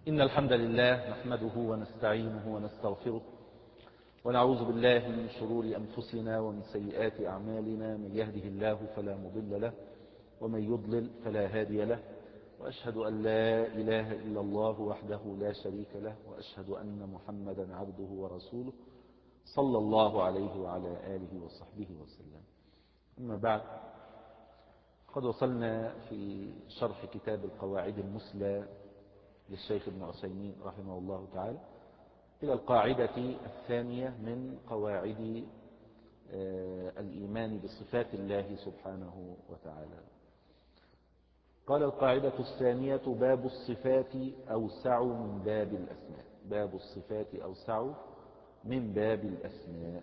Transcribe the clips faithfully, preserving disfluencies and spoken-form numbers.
إن الحمد لله نحمده ونستعينه ونستغفره ونعوذ بالله من شرور أنفسنا ومن سيئات أعمالنا. من يهده الله فلا مضل له ومن يضلل فلا هادي له، وأشهد أن لا إله إلا الله وحده لا شريك له، وأشهد أن محمدا عبده ورسوله صلى الله عليه وعلى آله وصحبه وسلم. أما بعد، قد وصلنا في شرح كتاب القواعد المثلى للشيخ ابن عثيمين رحمه الله تعالى إلى القاعدة الثانية من قواعد الإيمان بصفات الله سبحانه وتعالى. قال: القاعدة الثانية: باب الصفات أوسع من باب الأسماء. باب الصفات أوسع من باب الأسماء،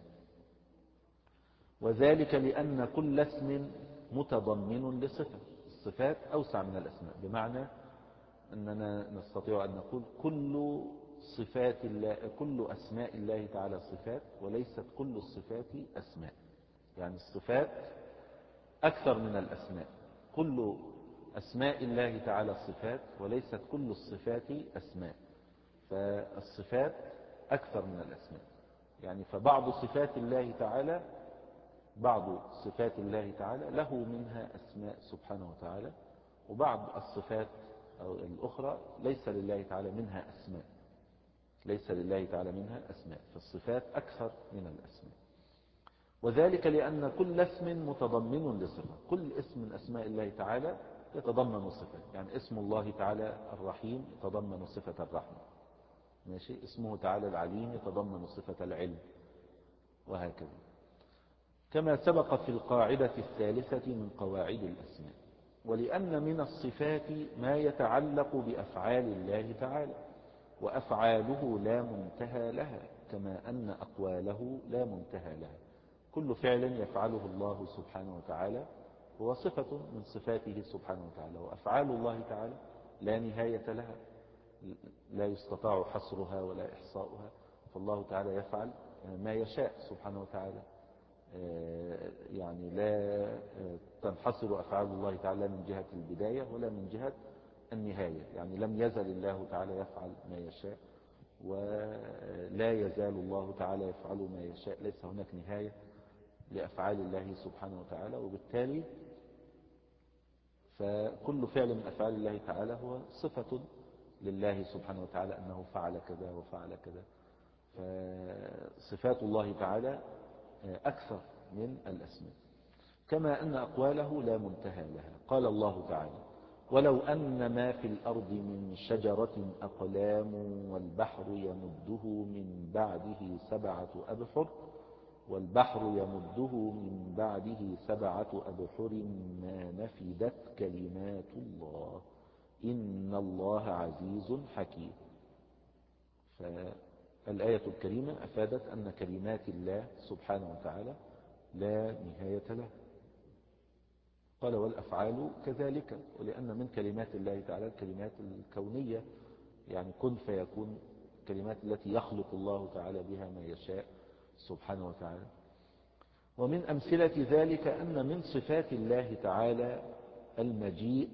وذلك لأن كل اسم متضمن لصفة. الصفات أوسع من الأسماء، بمعنى أننا نستطيع أن نقول كل صفات الله، كل أسماء الله تعالى صفات، وليست كل الصفات أسماء. يعني الصفات أكثر من الأسماء. كل أسماء الله تعالى صفات، وليست كل الصفات أسماء. فالصفات أكثر من الأسماء. يعني فبعض صفات الله تعالى بعض صفات الله تعالى له منها أسماء سبحانه وتعالى، وبعض الصفات الأخرى ليس لله تعالى منها أسماء ليس لله تعالى منها أسماء. فالصفات أكثر من الأسماء، وذلك لأن كل اسم متضمن لصفة. كل اسم من أسماء الله تعالى يتضمن صفة. يعني اسم الله تعالى الرحيم يتضمن صفة الرحمة، ماشي. اسمه تعالى العليم يتضمن صفة العلم، وهكذا. كما سبق في القاعدة الثالثة من قواعد الأسماء. ولأن من الصفات ما يتعلق بأفعال الله تعالى، وأفعاله لا منتهى لها، كما أن أقواله لا منتهى لها. كل فعل يفعله الله سبحانه وتعالى هو صفة من صفاته سبحانه وتعالى، وأفعال الله تعالى لا نهاية لها، لا يستطاع حصرها ولا إحصاؤها. فالله تعالى يفعل ما يشاء سبحانه وتعالى. يعني لا تنحصر أفعال الله تعالى من جهة البداية ولا من جهة النهاية. يعني لم يزل الله تعالى يفعل ما يشاء، ولا يزال الله تعالى يفعل ما يشاء. ليس هناك نهاية لأفعال الله سبحانه وتعالى، وبالتالي فكل فعل من أفعال الله تعالى هو صفة لله سبحانه وتعالى، أنه فعل كذا وفعل كذا. فصفات الله تعالى أكثر من الأسماء، كما أن أقواله لا منتهى لها. قال الله تعالى: ولو أن ما في الأرض من شجرة أقلام والبحر يمده من بعده سبعة أبحر والبحر يمده من بعده سبعة أبحر ما نفدت كلمات الله إن الله عزيز حكيم. فالآية الكريمة أفادت أن كلمات الله سبحانه وتعالى لا نهاية لها. قال: والأفعال كذلك. ولأن من كلمات الله تعالى الكلمات الكونية، يعني كن فيكون، كلمات التي يخلق الله تعالى بها ما يشاء سبحانه وتعالى. ومن أمثلة ذلك أن من صفات الله تعالى المجيء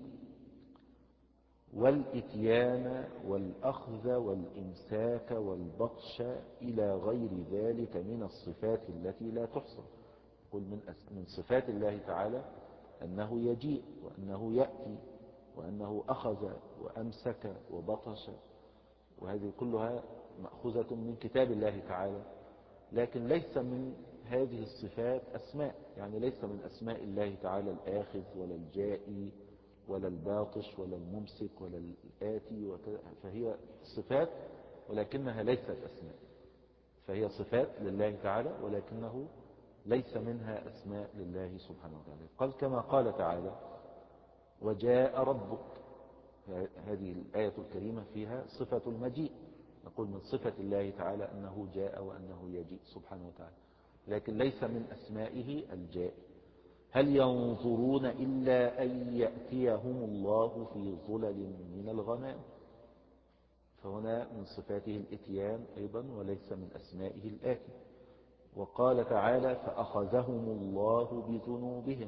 والإتيان والأخذ والإمساك والبطش إلى غير ذلك من الصفات التي لا تحصى. قل من صفات الله تعالى أنه يجيء، وأنه يأتي، وأنه أخذ وأمسك وبطش، وهذه كلها مأخوذة من كتاب الله تعالى. لكن ليس من هذه الصفات أسماء. يعني ليس من أسماء الله تعالى الآخذ ولا الجائي ولا الباطش ولا الممسك ولا الآتي وكذا. فهي صفات ولكنها ليست أسماء. فهي صفات لله تعالى ولكنه ليس منها أسماء لله سبحانه وتعالى. قال كما قال تعالى: وجاء ربك. هذه الآية الكريمة فيها صفة المجيء. نقول من صفة الله تعالى أنه جاء وأنه يجيء سبحانه وتعالى، لكن ليس من أسمائه الجاء. هل ينظرون إلا أن يأتيهم الله في ظلل من الغمام. فهنا من صفاته الإتيان أيضا، وليس من أسمائه الآتي. وقال تعالى: فأخذهم الله بذنوبهم.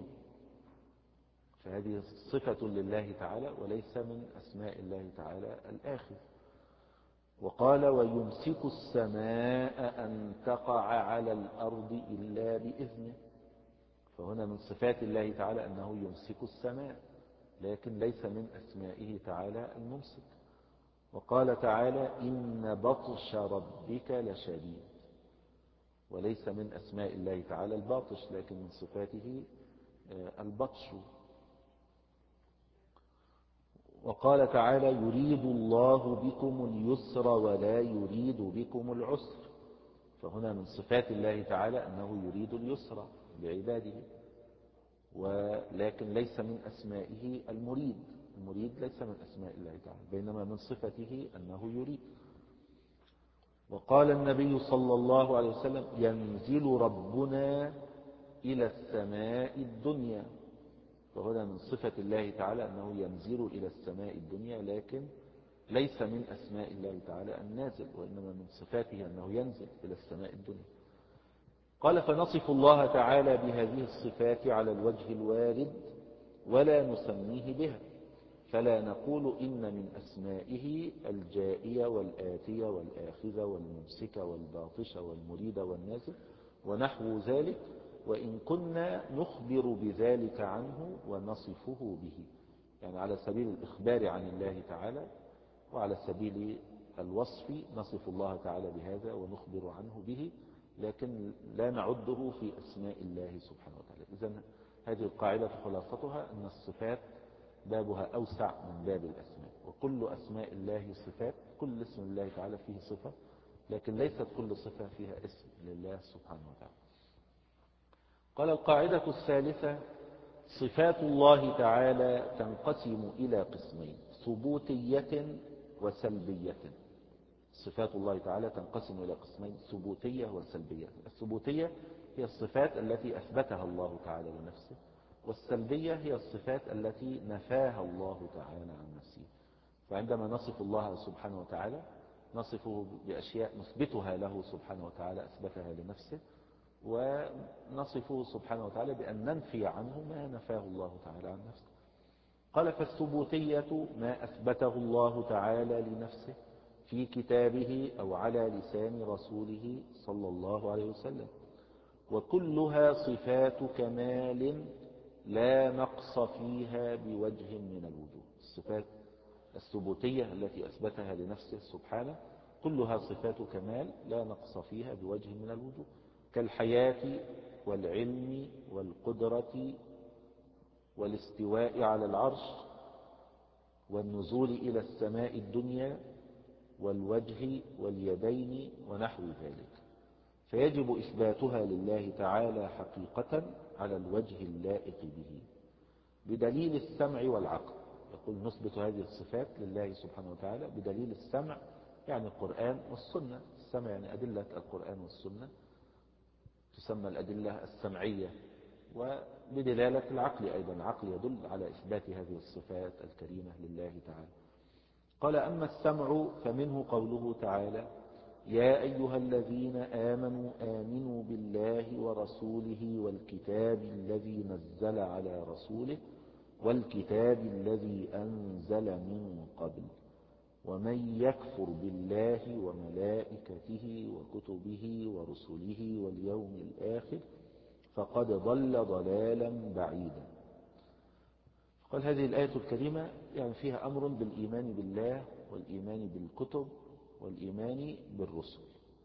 فهذه صفة لله تعالى وليس من أسماء الله تعالى الآخذ. وقال ويمسك السماء أن تقع على الأرض إلا بإذنه. فهنا من صفات الله تعالى أنه يمسك السماء، لكن ليس من أسمائه تعالى الممسك. وقال تعالى إن بطش ربك لشديد، وليس من أسماء الله تعالى الباطش، لكن من صفاته البطش. وقال تعالى يريد الله بكم اليسر ولا يريد بكم العسر. فهنا من صفات الله تعالى أنه يريد اليسر بعباده، ولكن ليس من أسمائه المريد. المريد ليس من أسماء الله تعالى، بينما من صفته أنه يريد. وقال النبي صلى الله عليه وسلم ينزل ربنا إلى السماء الدنيا. فهنا من صفة الله تعالى أنه ينزل إلى السماء الدنيا، لكن ليس من أسماء الله تعالى النازل، وإنما من صفاته أنه ينزل إلى السماء الدنيا. قال فنصف الله تعالى بهذه الصفات على الوجه الوارد ولا نسميه بها، فلا نقول إن من أسمائه الجائية والآتية والآخذة والممسكة والباطشة والمريدة والنازل ونحو ذلك، وإن كنا نخبر بذلك عنه ونصفه به، يعني على سبيل الإخبار عن الله تعالى، وعلى سبيل الوصف نصف الله تعالى بهذا ونخبر عنه به، لكن لا نعده في أسماء الله سبحانه وتعالى. إذن هذه القاعدة خلاصتها أن الصفات بابها أوسع من باب الأسماء، وكل أسماء الله صفات، كل اسم الله تعالى فيه صفة، لكن ليست كل صفة فيها اسم لله سبحانه وتعالى. قال القاعدة الثالثة صفات الله تعالى تنقسم إلى قسمين، ثبوتية وسلبية. صفات الله تعالى تنقسم إلى قسمين، ثبوتية وسلبية. الثبوتية هي الصفات التي أثبتها الله تعالى لنفسه، والسلبية هي الصفات التي نفاها الله تعالى عن نفسه. فعندما نصف الله سبحانه وتعالى نصفه بأشياء نثبتها له سبحانه وتعالى أثبتها لنفسه، ونصفه سبحانه وتعالى بأن ننفي عنه ما نفاه الله تعالى عن نفسه. قال فالثبوتية ما أثبته الله تعالى لنفسه في كتابه أو على لسان رسوله صلى الله عليه وسلم، وكلها صفات كمال لا نقص فيها بوجه من الوجوه. الصفات الثبوتية التي أثبتها لنفسه سبحانه كلها صفات كمال لا نقص فيها بوجه من الوجوه، كالحياة والعلم والقدرة والاستواء على العرش والنزول إلى السماء الدنيا والوجه واليدين ونحو ذلك، فيجب إثباتها لله تعالى حقيقة على الوجه اللائق به بدليل السمع والعقل. يقول نثبت هذه الصفات لله سبحانه وتعالى بدليل السمع، يعني القرآن والسنة. السمع يعني أدلة القرآن والسنة تسمى الأدلة السمعية، وبدلالة العقل أيضا، العقل يدل على إثبات هذه الصفات الكريمة لله تعالى. قال أما السمع فمنه قوله تعالى يا أيها الذين آمنوا آمنوا بالله ورسوله والكتاب الذي نزل على رسوله والكتاب الذي أنزل من قبل ومن يكفر بالله وملائكته وكتبه ورسله واليوم الآخر فقد ضل ضلالا بعيدا. قال هذه الآية الكريمة يعني فيها أمر بالإيمان بالله والإيمان بالكتب والإيمان بالرسل،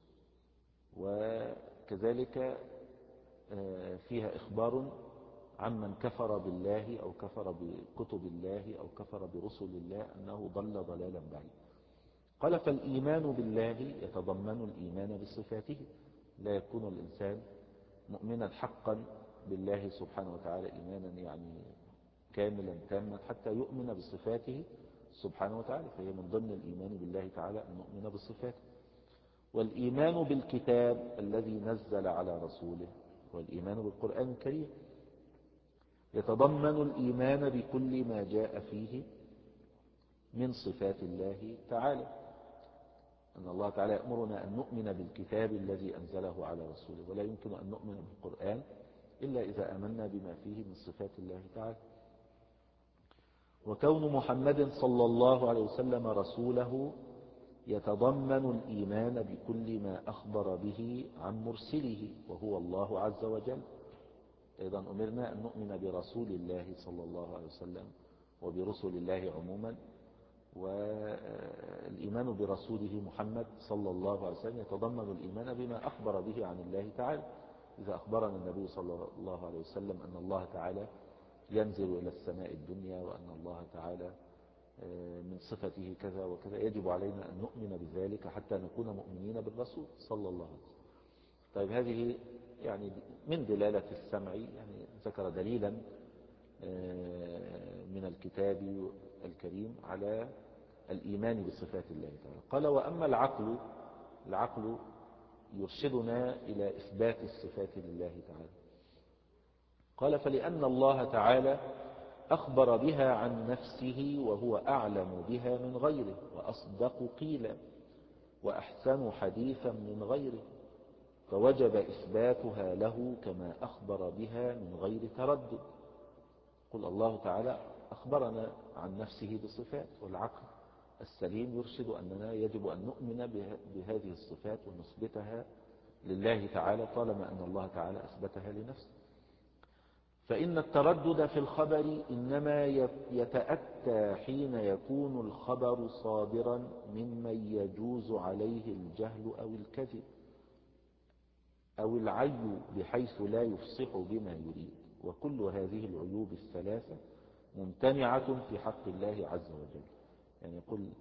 وكذلك فيها إخبار عمن كفر بالله أو كفر بكتب الله أو كفر برسل الله أنه ضل ضلالا بعيدا. قال فالإيمان بالله يتضمن الإيمان بصفاته، لا يكون الإنسان مؤمنا حقا بالله سبحانه وتعالى إيمانا يعني كاملا تاما حتى يؤمن بصفاته سبحانه وتعالى، فهي من ضمن الإيمان بالله تعالى أن نؤمن بصفاته. والإيمان بالكتاب الذي نزل على رسوله والإيمان بالقرآن الكريم يتضمن الإيمان بكل ما جاء فيه من صفات الله تعالى، أن الله تعالى يأمرنا أن نؤمن بالكتاب الذي أنزله على رسوله، ولا يمكن أن نؤمن بالقرآن إلا إذا آمنا بما فيه من صفات الله تعالى. وكون محمد صلى الله عليه وسلم رسوله يتضمن الإيمان بكل ما أخبر به عن مرسله وهو الله عز وجل. أيضا أمرنا أن نؤمن برسول الله صلى الله عليه وسلم وبرسل الله عموما، والإيمان برسوله محمد صلى الله عليه وسلم يتضمن الإيمان بما أخبر به عن الله تعالى. إذا أخبرنا النبي صلى الله عليه وسلم أن الله تعالى ينزل إلى السماء الدنيا وأن الله تعالى من صفته كذا وكذا، يجب علينا أن نؤمن بذلك حتى نكون مؤمنين بالرسول صلى الله عليه وسلم. طيب هذه يعني من دلالة السمع، يعني ذكر دليلا من الكتاب الكريم على الإيمان بصفات الله تعالى. قال وأما العقل، العقل يرشدنا إلى إثبات الصفات لله تعالى. قال فلأن الله تعالى أخبر بها عن نفسه وهو أعلم بها من غيره وأصدق قيلا وأحسن حديثا من غيره، فوجب إثباتها له كما أخبر بها من غير تردد. قل الله تعالى أخبرنا عن نفسه بصفات، والعقل السليم يرشد أننا يجب أن نؤمن بهذه الصفات ونثبتها لله تعالى طالما أن الله تعالى أثبتها لنفسه. فإن التردد في الخبر إنما يتأتى حين يكون الخبر صادرا ممن يجوز عليه الجهل أو الكذب أو العي بحيث لا يفصح بما يريد، وكل هذه العيوب الثلاثة ممتنعة في حق الله عز وجل. يعني يقول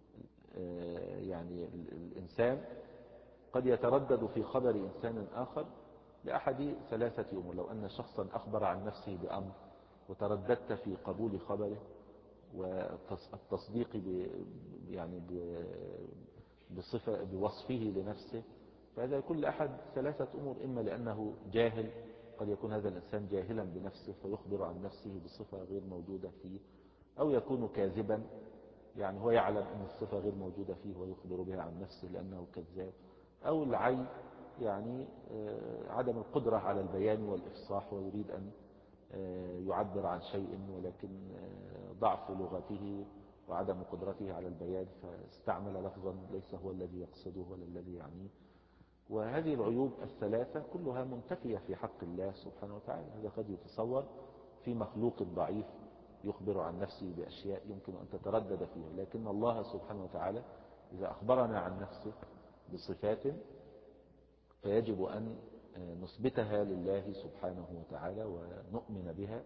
يعني الإنسان قد يتردد في خبر إنسان آخر لأحد ثلاثة أمور. لو أن شخصا أخبر عن نفسه بأمر وترددت في قبول خبره والتصديق يعني بصفة بوصفه لنفسه، فهذا كل أحد ثلاثة أمور: إما لأنه جاهل، قد يكون هذا الإنسان جاهلا بنفسه فيخبر عن نفسه بصفة غير موجودة فيه، أو يكون كاذبا، يعني هو يعلم أن الصفة غير موجودة فيه ويخبر بها عن نفسه لأنه كذاب، أو العي يعني عدم القدرة على البيان والإفصاح ويريد أن يعبر عن شيء ولكن ضعف لغته وعدم قدرته على البيان فاستعمل لفظا ليس هو الذي يقصده ولا الذي يعنيه. وهذه العيوب الثلاثة كلها منتفية في حق الله سبحانه وتعالى. هذا قد يتصور في مخلوق ضعيف يخبر عن نفسه بأشياء يمكن أن تتردد فيها، لكن الله سبحانه وتعالى إذا أخبرنا عن نفسه بصفات فيجب أن نثبتها لله سبحانه وتعالى ونؤمن بها،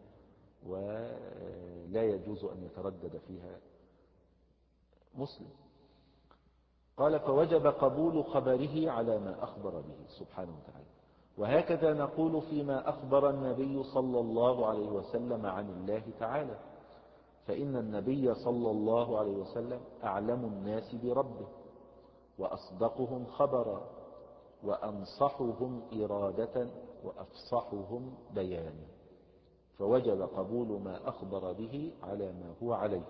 ولا يجوز أن يتردد فيها مسلم. قال فوجب قبول خبره على ما أخبر به سبحانه وتعالى. وهكذا نقول فيما أخبر النبي صلى الله عليه وسلم عن الله تعالى، فإن النبي صلى الله عليه وسلم أعلم الناس بربه وأصدقهم خبرا وأنصحهم إرادة وأفصحهم بيانا، فوجب قبول ما أخبر به على ما هو عليه.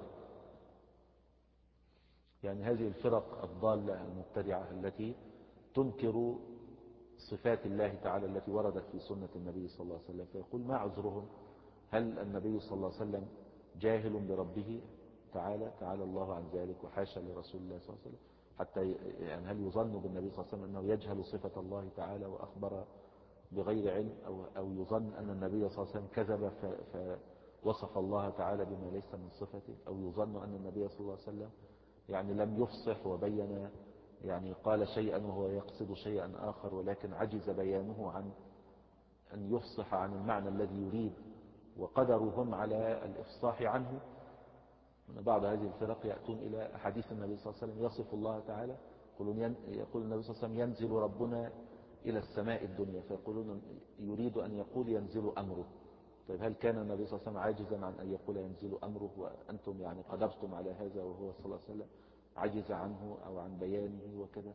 يعني هذه الفرق الضالة المبتدعة التي تنكر صفات الله تعالى التي وردت في سنة النبي صلى الله عليه وسلم، فيقول ما عذرهم؟ هل النبي صلى الله عليه وسلم جاهل بربه تعالى؟ تعالى الله عن ذلك وحاشا لرسول الله صلى الله عليه وسلم. حتى يعني هل يظن بالنبي صلى الله عليه وسلم أنه يجهل صفة الله تعالى وأخبر بغير علم، أو, أو يظن أن النبي صلى الله عليه وسلم كذب فوصف الله تعالى بما ليس من صفته، أو يظن أن النبي صلى الله عليه وسلم يعني لم يفصح وبين، يعني قال شيئا وهو يقصد شيئا آخر ولكن عجز بيانه عن أن يفصح عن المعنى الذي يريد، وقدرهم على الإفصاح عنه. بعض هذه الفرق يأتون إلى أحاديث النبي صلى الله عليه وسلم يصف الله تعالى، يقول النبي صلى الله عليه وسلم ينزل ربنا إلى السماء الدنيا، فيقولون يريد أن يقول ينزل أمره. طيب هل كان النبي صلى الله عليه وسلم عاجزا عن أن يقول ينزل أمره وأنتم يعني قدرتم على هذا وهو صلى الله عليه وسلم عجز عنه أو عن بيانه وكذا؟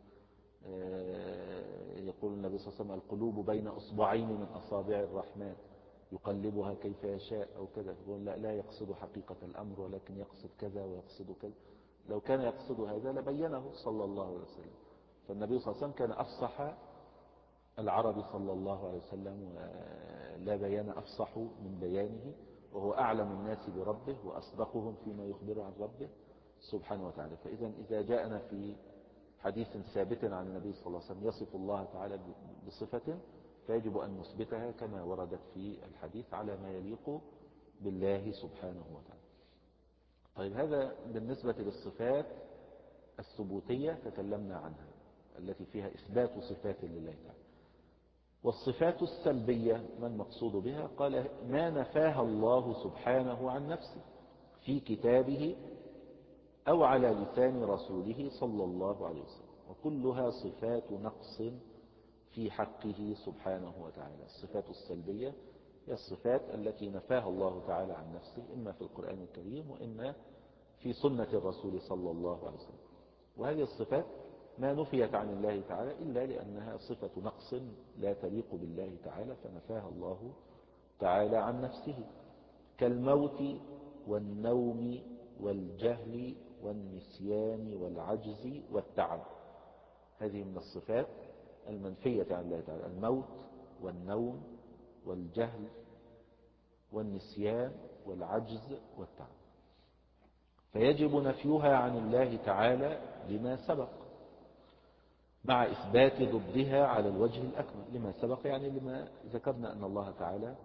يقول النبي صلى الله عليه وسلم القلوب بين أصبعين من أصابع الرحمن يقلبها كيف يشاء أو كذا. يقول لا, لا يقصد حقيقة الأمر ولكن يقصد كذا ويقصد كذا. لو كان يقصد هذا لبينه صلى الله عليه وسلم. فالنبي صلى الله عليه وسلم كان أفصح العرب صلى الله عليه وسلم، ولا بيان أفصح من بيانه، وهو أعلم الناس بربه وأصدقهم فيما يخبر عن ربه سبحانه وتعالى. فإذا إذا جاءنا في حديث ثابت عن النبي صلى الله عليه وسلم يصف الله تعالى بصفة، فيجب أن نثبتها كما وردت في الحديث على ما يليق بالله سبحانه وتعالى. طيب هذا بالنسبة للصفات الثبوتية تكلمنا عنها التي فيها إثبات صفات لله تعالى. والصفات السلبية ما المقصود بها؟ قال ما نفاها الله سبحانه عن نفسه في كتابه أو على لسان رسوله صلى الله عليه وسلم، وكلها صفات نقص في حقه سبحانه وتعالى. الصفات السلبية هي الصفات التي نفاها الله تعالى عن نفسه إما في القرآن الكريم وإما في سنة الرسول صلى الله عليه وسلم. وهذه الصفات ما نفيت عن الله تعالى إلا لأنها صفة نقص لا تليق بالله تعالى فنفاها الله تعالى عن نفسه، كالموت والنوم والجهل والنسيان والعجز والتعب. هذه من الصفات المنفية عن الله تعالى: الموت والنوم والجهل والنسيان والعجز والتعب. فيجب نفيها عن الله تعالى لما سبق، مع إثبات ضدها على الوجه الأكمل. لما سبق يعني لما ذكرنا أن الله تعالى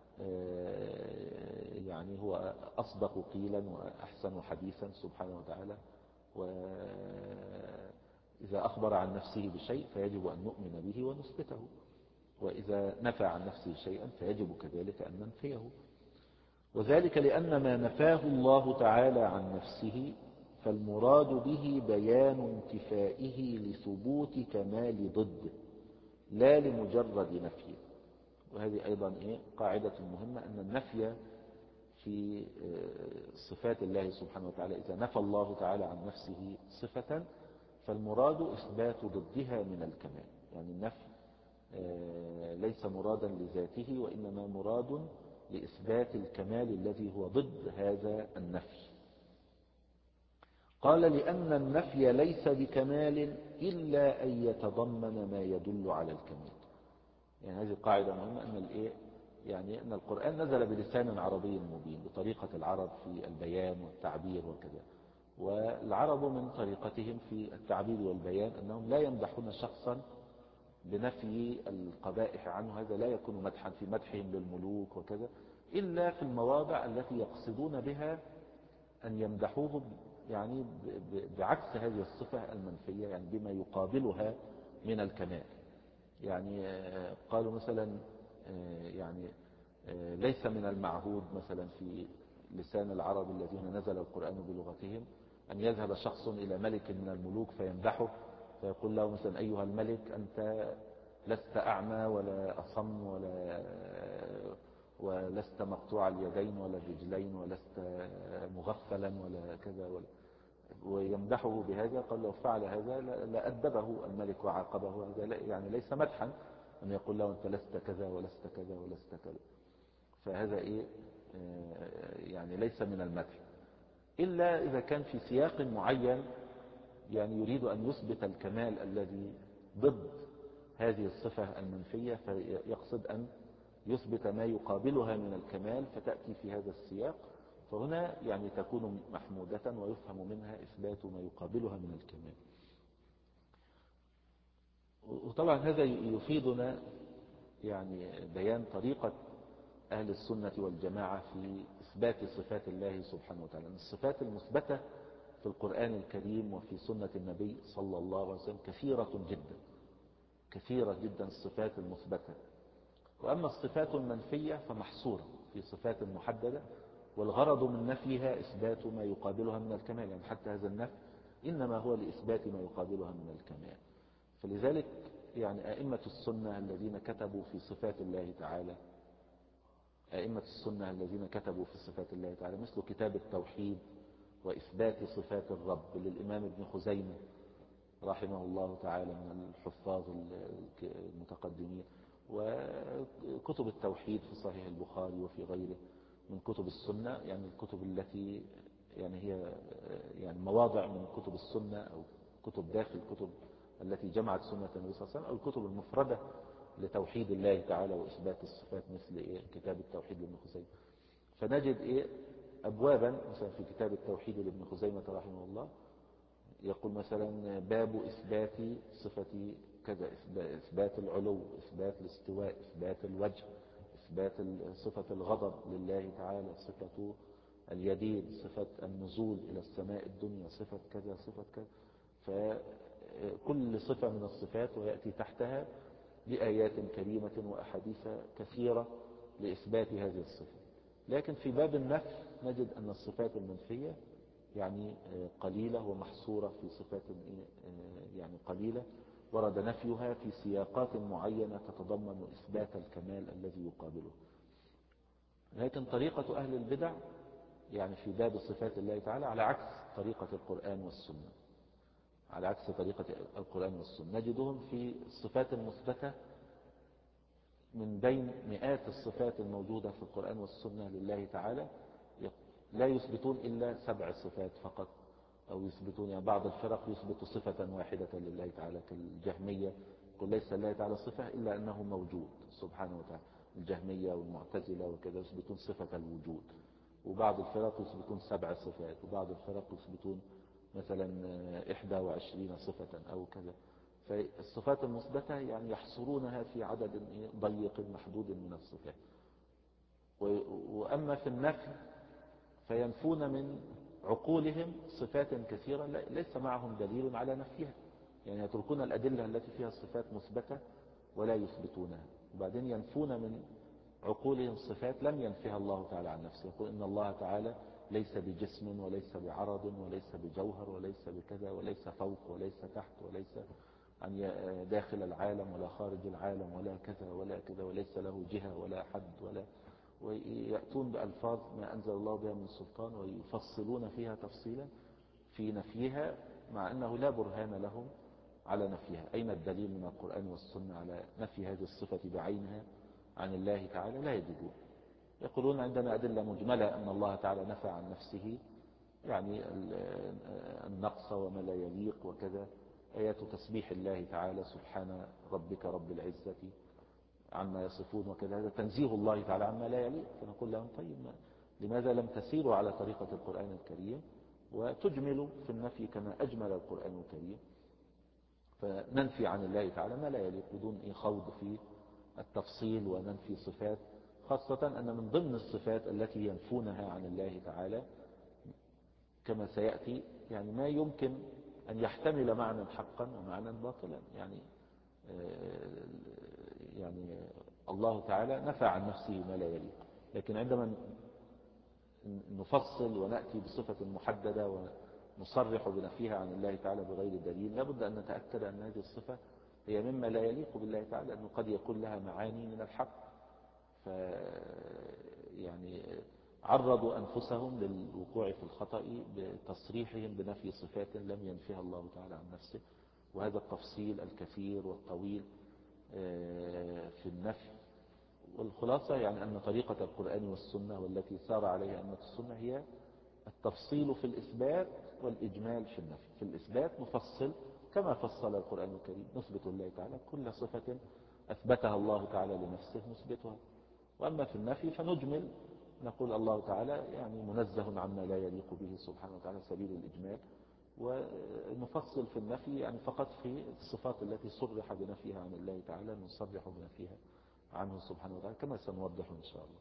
يعني هو أصدق قيلا وأحسن حديثا سبحانه وتعالى، وإذا أخبر عن نفسه بشيء فيجب أن نؤمن به ونثبته، وإذا نفى عن نفسه شيئا فيجب كذلك أن ننفيه. وذلك لأن ما نفاه الله تعالى عن نفسه فالمراد به بيان انتفائه لثبوت كمال ضده لا لمجرد نفيه. وهذه أيضا إيه قاعدة مهمة، أن النفي في صفات الله سبحانه وتعالى إذا نفى الله تعالى عن نفسه صفة فالمراد إثبات ضدها من الكمال. يعني النفي ليس مرادا لذاته وإنما مراد لإثبات الكمال الذي هو ضد هذا النفي. قال لأن النفي ليس بكمال إلا أن يتضمن ما يدل على الكمال. يعني هذه قاعدة مهمة، أن الإيه يعني أن القرآن نزل بلسان عربي مبين بطريقة العرب في البيان والتعبير وكذا. والعرب من طريقتهم في التعبير والبيان أنهم لا يمدحون شخصا بنفي القبائح عنه، هذا لا يكون مدحا في مدحهم للملوك وكذا، إلا في المواضع التي يقصدون بها أن يمدحوه يعني بعكس هذه الصفة المنفية، يعني بما يقابلها من الكمال. يعني قالوا مثلا يعني ليس من المعهود مثلا في لسان العرب الذين نزل القرآن بلغتهم أن يذهب شخص إلى ملك من الملوك فيمدحه فيقول له مثلا أيها الملك أنت لست أعمى ولا أصم ولا ولست مقطوع اليدين ولا الرجلين ولست مغفلا ولا كذا ولا، ويمدحه بهذا. قال لو فعل هذا لأدبه الملك وعاقبه. هذا يعني ليس مدحا أن يقول له أنت لست كذا ولست كذا ولست كذا. فهذا إيه يعني ليس من المدح إلا إذا كان في سياق معين، يعني يريد أن يثبت الكمال الذي ضد هذه الصفة المنفية فيقصد أن يثبت ما يقابلها من الكمال فتأتي في هذا السياق، فهنا يعني تكون محمودة ويفهم منها إثبات ما يقابلها من الكمال. وطبعا هذا يفيدنا يعني بيان طريقة أهل السنة والجماعة في إثبات صفات الله سبحانه وتعالى. الصفات المثبتة في القرآن الكريم وفي سنة النبي صلى الله عليه وسلم كثيرة جدا كثيرة جدا الصفات المثبتة. وأما الصفات المنفية فمحصورة في صفات محددة، والغرض من نفيها إثبات ما يقابلها من الكمال. يعني حتى هذا النفي إنما هو لإثبات ما يقابلها من الكمال. فلذلك يعني أئمة السنة الذين كتبوا في صفات الله تعالى أئمة السنة الذين كتبوا في صفات الله تعالى مثل كتاب التوحيد وإثبات صفات الرب للإمام ابن خزيمة رحمه الله تعالى من الحفاظ المتقدمين، وكتب التوحيد في صحيح البخاري وفي غيره من كتب السنة، يعني الكتب التي يعني هي يعني مواضع من كتب السنة أو كتب داخل الكتب التي جمعت سنة النبي صلى الله عليه وسلم، أو الكتب المفردة لتوحيد الله تعالى وإثبات الصفات مثل إيه كتاب التوحيد لابن خزيمة. فنجد إيه أبوابا مثلا في كتاب التوحيد لابن خزيمة رحمه الله يقول مثلا باب إثبات صفة كذا، إثبات العلو، إثبات الاستواء، إثبات الوجه، إثبات صفة الغضب لله تعالى، صفة اليدين، صفة النزول إلى السماء الدنيا، صفة كذا صفة كذا. فكل صفة من الصفات ويأتي تحتها بآيات كريمة وأحاديث كثيرة لإثبات هذه الصفة. لكن في باب النفي نجد أن الصفات المنفية يعني قليلة ومحصورة في صفات يعني قليلة ورد نفيها في سياقات معينة تتضمن إثبات الكمال الذي يقابله. لكن طريقة أهل البدع يعني في باب صفات الله تعالى على عكس طريقة القرآن والسنة، على عكس طريقة القرآن والسنة. نجدهم في الصفات المثبتة من بين مئات الصفات الموجودة في القرآن والسنة لله تعالى لا يثبتون إلا سبع صفات فقط، أو يثبتون يعني بعض الفرق يثبت صفة واحدة لله تعالى كالجهمية، يقول ليس لله تعالى صفة إلا أنه موجود سبحانه وتعالى. الجهمية والمعتزلة وكذا يثبتون صفة الوجود. وبعض الفرق يثبتون سبع صفات، وبعض الفرق يثبتون مثلا إحدى وعشرين صفة أو كذا. فالصفات المثبتة يعني يحصرونها في عدد ضيق محدود من الصفات. وأما في النفي فينفون من عقولهم صفات كثيرة ليس معهم دليل على نفيها، يعني يتركون الأدلة التي فيها الصفات مثبتة ولا يثبتونها، وبعدين ينفون من عقولهم صفات لم ينفيها الله تعالى عن نفسه. يقول إن الله تعالى ليس بجسم وليس بعرض وليس بجوهر وليس بكذا وليس فوق وليس تحت وليس داخل العالم ولا خارج العالم ولا كذا ولا كذا وليس له جهة ولا حد ولا، ويأتون بألفاظ ما أنزل الله بها من سلطان ويفصلون فيها تفصيلا في نفيها مع أنه لا برهان لهم على نفيها. أين الدليل من القرآن والسنة على نفي هذه الصفة بعينها عن الله تعالى؟ لا يجدون. يقولون عندنا أدلة مجملة أن الله تعالى نفى عن نفسه يعني النقص وما لا يليق وكذا، آيات تسبيح الله تعالى سبحان ربك رب العزة عما يصفون وكذا، هذا تنزيه الله تعالى عما لا يليق. فنقول لهم طيب لماذا لم تسيروا على طريقة القرآن الكريم وتجملوا في النفي كما أجمل القرآن الكريم، فننفي عن الله تعالى ما لا يليق بدون خوض في التفصيل وننفي صفات، خاصة أن من ضمن الصفات التي ينفونها عن الله تعالى كما سيأتي يعني ما يمكن أن يحتمل معنى حقا ومعنى باطلا. يعني يعني الله تعالى نفى عن نفسه ما لا يليق، لكن عندما نفصل ونأتي بصفة محددة ونصرح بنفيها عن الله تعالى بغير دليل لابد أن نتأكد أن هذه الصفة هي مما لا يليق بالله تعالى، أنه قد يكون لها معاني من الحق. ف يعني عرضوا أنفسهم للوقوع في الخطأ بتصريحهم بنفي صفات لم ينفيها الله تعالى عن نفسه. وهذا التفصيل الكثير والطويل في النفي. والخلاصة يعني أن طريقة القرآن والسنة والتي سار عليها أئمة السنة هي التفصيل في الإثبات والإجمال في النفي. في الإثبات نفصل كما فصل القرآن الكريم، نثبت الله تعالى كل صفة أثبتها الله تعالى لنفسه نثبتها. وأما في النفي فنجمل، نقول الله تعالى يعني منزه عما لا يليق به سبحانه وتعالى سبيل الإجمال، ونفصل في النفي يعني فقط في الصفات التي صرح بنفيها عن الله تعالى نصرح بنفيها عنه سبحانه وتعالى كما سنوضح إن شاء الله.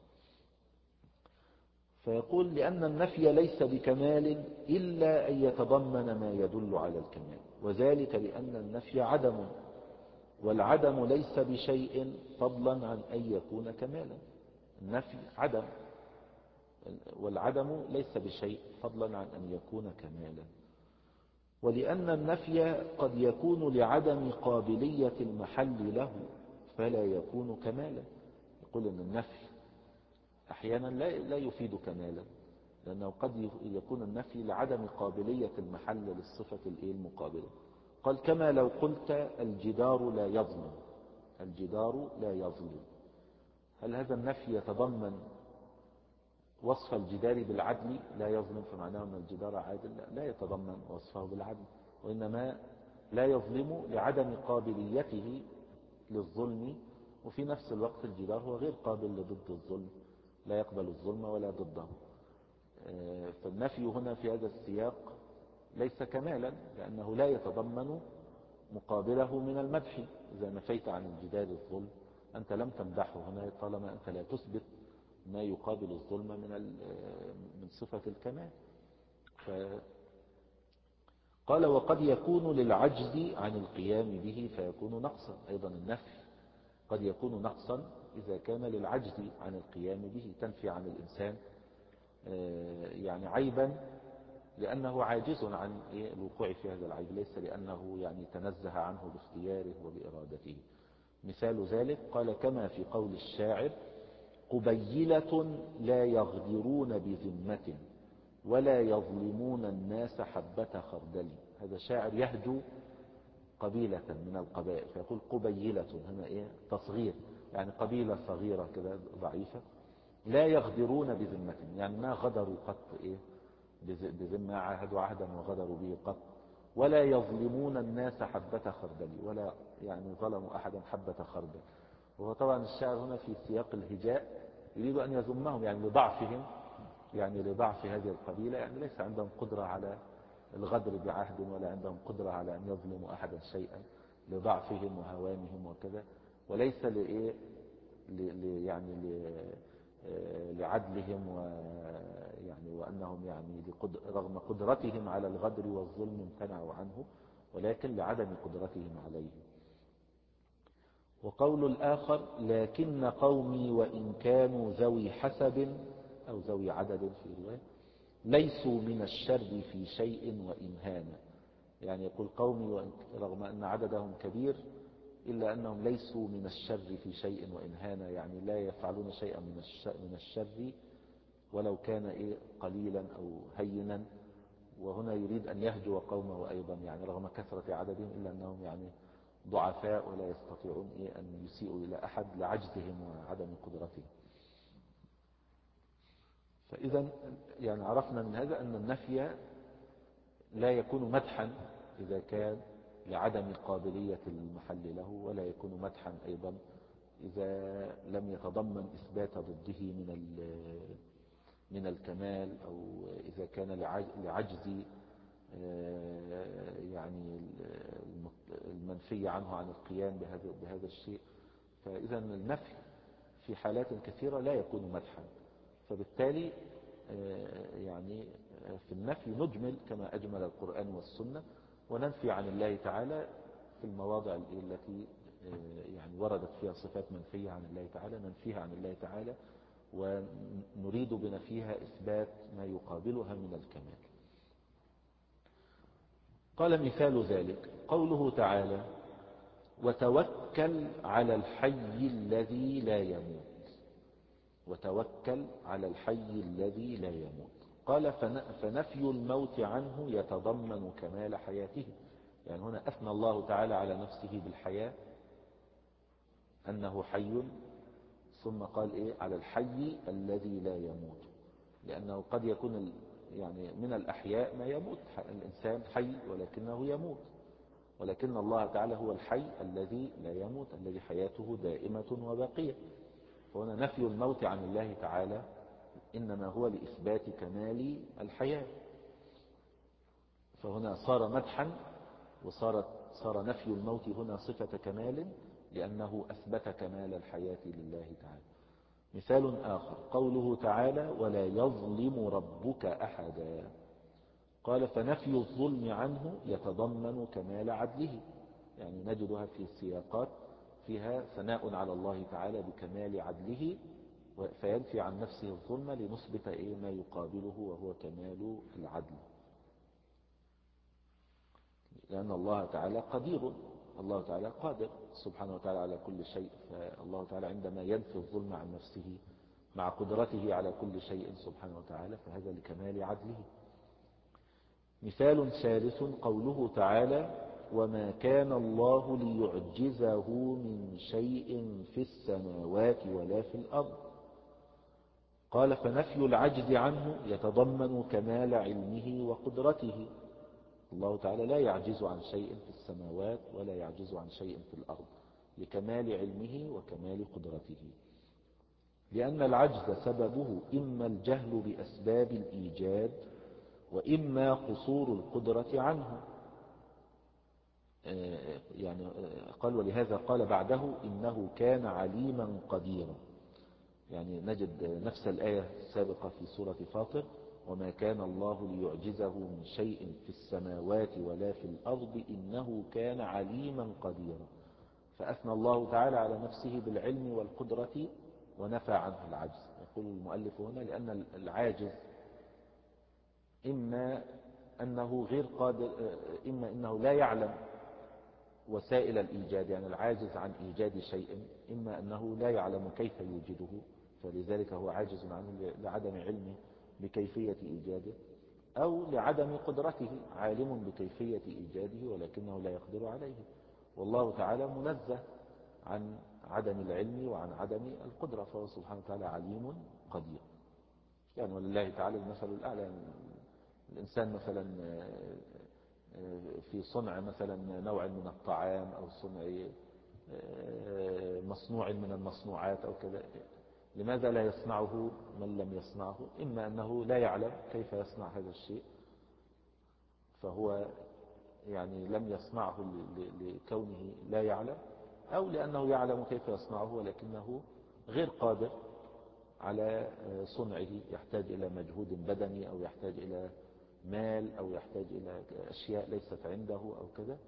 فيقول لأن النفي ليس بكمال إلا أن يتضمن ما يدل على الكمال، وذلك لأن النفي عدم، والعدم ليس بشيء فضلا عن أن يكون كمالا. النفي عدم، والعدم ليس بشيء فضلا عن أن يكون كمالا. ولأن النفي قد يكون لعدم قابلية المحل له فلا يكون كمالا. يقول أن النفي أحيانا لا لا يفيد كمالا، لأنه قد يكون النفي لعدم قابلية المحل للصفة المقابلة. قال كما لو قلت الجدار لا يظلم، الجدار لا يظلم، هل هذا النفي يتضمن وصف الجدار بالعدل لا يظلم فمعناه أن الجدار عادل؟ لا يتضمن وصفه بالعدل، وإنما لا يظلم لعدم قابليته للظلم، وفي نفس الوقت الجدار هو غير قابل لضد الظلم، لا يقبل الظلم ولا ضده. فالنفي هنا في هذا السياق ليس كمالا، لأنه لا يتضمن مقابله من المدح. إذا نفيت عن الجدال الظلم أنت لم تمدحه هنا، طالما أنت لا تثبت ما يقابل الظلم من من صفة الكمال. قال وقد يكون للعجز عن القيام به فيكون نقصا. أيضا النفي قد يكون نقصا إذا كان للعجز عن القيام به، تنفي عن الإنسان يعني عيبا لأنه عاجز عن الوقوع في هذا العيب، ليس لأنه يعني تنزه عنه باختياره وبإرادته. مثال ذلك قال كما في قول الشاعر قبيلة لا يغدرون بذمة ولا يظلمون الناس حبة خردل. هذا شاعر يهجو قبيلة من القبائل فيقول قبيلة، هنا إيه تصغير، يعني قبيلة صغيرة كده ضعيفة، لا يغدرون بذمة يعني ما غدروا قط إيه بذمة، عاهدوا عهدا وغدروا به قط، ولا يظلمون الناس حبة خردل، ولا يعني ظلموا أحدا حبة خردل. وهو طبعا الشاعر هنا في سياق الهجاء يريد أن يذمهم يعني لضعفهم، يعني لضعف هذه القبيلة، يعني ليس عندهم قدرة على الغدر بعهد ولا عندهم قدرة على أن يظلموا أحدا شيئا، لضعفهم وهوانهم وكذا، وليس لإيه يعني لعدلهم ويعني وأنهم يعني رغم قدرتهم على الغدر والظلم امتنعوا عنه، ولكن لعدم قدرتهم عليه. وقول الآخر لكن قومي وإن كانوا ذوي حسب أو ذوي عدد في رواية ليسوا من الشر في شيء وإن هان. يعني يقول قومي رغم أن عددهم كبير إلا أنهم ليسوا من الشر في شيء وإن هان، يعني لا يفعلون شيئا من الشر ولو كان إيه قليلا أو هينا. وهنا يريد أن يهجو قومه أيضا، يعني رغم كثرة عددهم إلا أنهم يعني ضعفاء ولا يستطيعون إيه أن يسيئوا إلى أحد لعجزهم وعدم قدرتهم. فإذا يعني عرفنا من هذا أن النفي لا يكون مدحا إذا كان لعدم قابلية المحل له، ولا يكون مدحا أيضا إذا لم يتضمن إثبات ضده من من الكمال، أو إذا كان لعجز يعني المنفي عنه عن القيام بهذا بهذا الشيء. فإذا النفي في حالات كثيرة لا يكون مدحا. فبالتالي يعني في النفي نجمل كما أجمل القرآن والسنة، وننفي عن الله تعالى في المواضع التي يعني وردت فيها صفات منفية عن الله تعالى ننفيها عن الله تعالى، ونريد بنفيها إثبات ما يقابلها من الكمال. قال مثال ذلك قوله تعالى وتوكل على الحي الذي لا يموت. وتوكل على الحي الذي لا يموت. قال فنفي الموت عنه يتضمن كمال حياته. يعني هنا أثنى الله تعالى على نفسه بالحياة أنه حي، ثم قال إيه على الحي الذي لا يموت، لأنه قد يكون يعني من الأحياء ما يموت، الإنسان حي ولكنه يموت، ولكن الله تعالى هو الحي الذي لا يموت الذي حياته دائمة وباقية. فهنا نفي الموت عن الله تعالى إنما هو لإثبات كمال الحياة. فهنا صار مدحا، وصارت صار نفي الموت هنا صفة كمال لأنه أثبت كمال الحياة لله تعالى. مثال آخر قوله تعالى ولا يظلم ربك أحدا. قال فنفي الظلم عنه يتضمن كمال عدله. يعني نجدها في السياقات فيها ثناء على الله تعالى بكمال عدله، فينفي عن نفسه الظلم لنثبت إيه ما يقابله وهو كمال العدل. لأن الله تعالى قدير، الله تعالى قادر سبحانه وتعالى على كل شيء، فالله تعالى عندما ينفي الظلم عن نفسه مع قدرته على كل شيء سبحانه وتعالى فهذا لكمال عدله. مثال ثالث قوله تعالى وما كان الله ليعجزه من شيء في السماوات ولا في الأرض. قال فنفي العجز عنه يتضمن كمال علمه وقدرته. الله تعالى لا يعجز عن شيء في السماوات ولا يعجز عن شيء في الأرض لكمال علمه وكمال قدرته، لأن العجز سببه إما الجهل بأسباب الإيجاد وإما قصور القدرة عنه. يعني قال ولهذا قال بعده إنه كان عليما قديرا. يعني نجد نفس الآية السابقة في سورة فاطر وما كان الله ليعجزه من شيء في السماوات ولا في الأرض إنه كان عليما قديرا. فأثنى الله تعالى على نفسه بالعلم والقدرة ونفى عنه العجز. يقول المؤلف هنا لأن العاجز إما أنه غير قادر، إما أنه لا يعلم وسائل الإيجاد، يعني العاجز عن إيجاد شيء إما أنه لا يعلم كيف يوجده فلذلك هو عاجز عنه لعدم علمه بكيفية إيجاده، أو لعدم قدرته عالم بكيفية إيجاده ولكنه لا يقدر عليه. والله تعالى منزه عن عدم العلم وعن عدم القدرة، فهو سبحانه وتعالى عليم قدير. يعني ولله تعالى المثل الأعلى. الإنسان مثلا في صنع مثلا نوع من الطعام أو صنع مصنوع من المصنوعات أو كذا، لماذا لا يصنعه من لم يصنعه؟ إما أنه لا يعلم كيف يصنع هذا الشيء فهو يعني لم يصنعه لكونه لا يعلم، أو لأنه يعلم كيف يصنعه ولكنه غير قادر على صنعه، يحتاج إلى مجهود بدني أو يحتاج إلى مال أو يحتاج إلى أشياء ليست عنده أو كذا.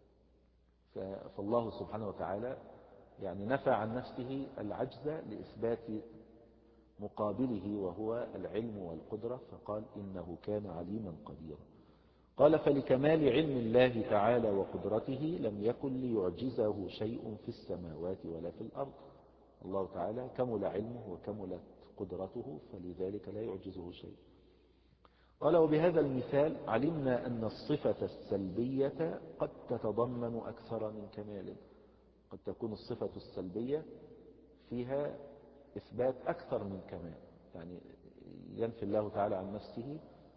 فالله سبحانه وتعالى يعني نفى عن نفسه العجز لإثبات مقابله وهو العلم والقدرة، فقال إنه كان عليما قديرا. قال فلكمال علم الله تعالى وقدرته لم يكن ليعجزه شيء في السماوات ولا في الأرض. الله تعالى كمل علمه وكملت قدرته فلذلك لا يعجزه شيء. قال وبهذا المثال علمنا أن الصفة السلبية قد تتضمن أكثر من كمال. قد تكون الصفة السلبية فيها إثبات أكثر من كمال، يعني ينفي الله تعالى عن نفسه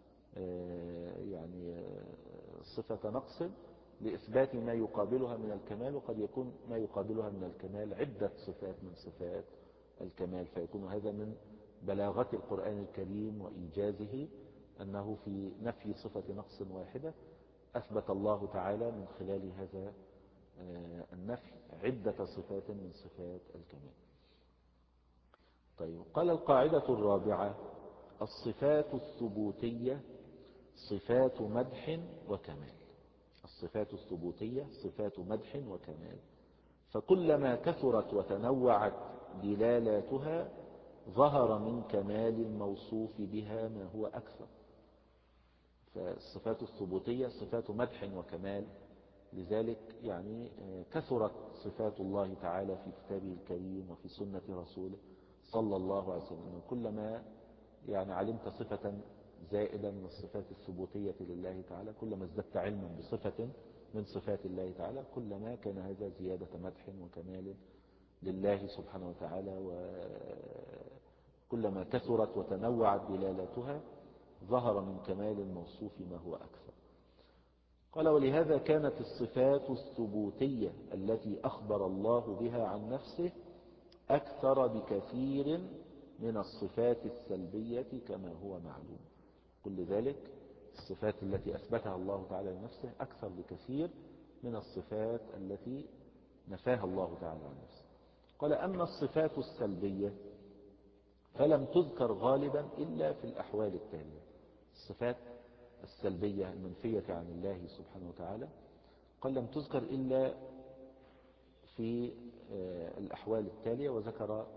يعني صفة نقص لإثبات ما يقابلها من الكمال، وقد يكون ما يقابلها من الكمال عدة صفات من صفات الكمال، فيكون هذا من بلاغة القرآن الكريم وإيجازه أنه في نفي صفة نقص واحدة أثبت الله تعالى من خلال هذا النفي عدة صفات من صفات الكمال. طيب قال القاعدة الرابعة الصفات الثبوتية صفات مدح وكمال. الصفات الثبوتية صفات مدح وكمال، فكلما كثرت وتنوعت دلالاتها ظهر من كمال الموصوف بها ما هو أكثر. فالصفات الثبوتية صفات مدح وكمال، لذلك يعني كثرت صفات الله تعالى في كتابه الكريم وفي سنة رسوله صلى الله عليه وسلم. كلما يعني علمت صفة زائدة من الصفات الثبوتية لله تعالى، كلما ازددت علما بصفة من صفات الله تعالى، كلما كان هذا زيادة مدح وكمال لله سبحانه وتعالى، وكلما كثرت وتنوعت دلالاتها ظهر من كمال الموصوف ما هو أكثر. قال ولهذا كانت الصفات الثبوتية التي أخبر الله بها عن نفسه أكثر بكثير من الصفات السلبية كما هو معلوم. كل ذلك الصفات التي أثبتها الله تعالى لنفسه أكثر بكثير من الصفات التي نفاها الله تعالى عن نفسه. قال أما الصفات السلبية فلم تذكر غالبا إلا في الأحوال التالية. الصفات السلبية المنفية عن الله سبحانه وتعالى قال لم تذكر إلا في الأحوال التالية، وذكر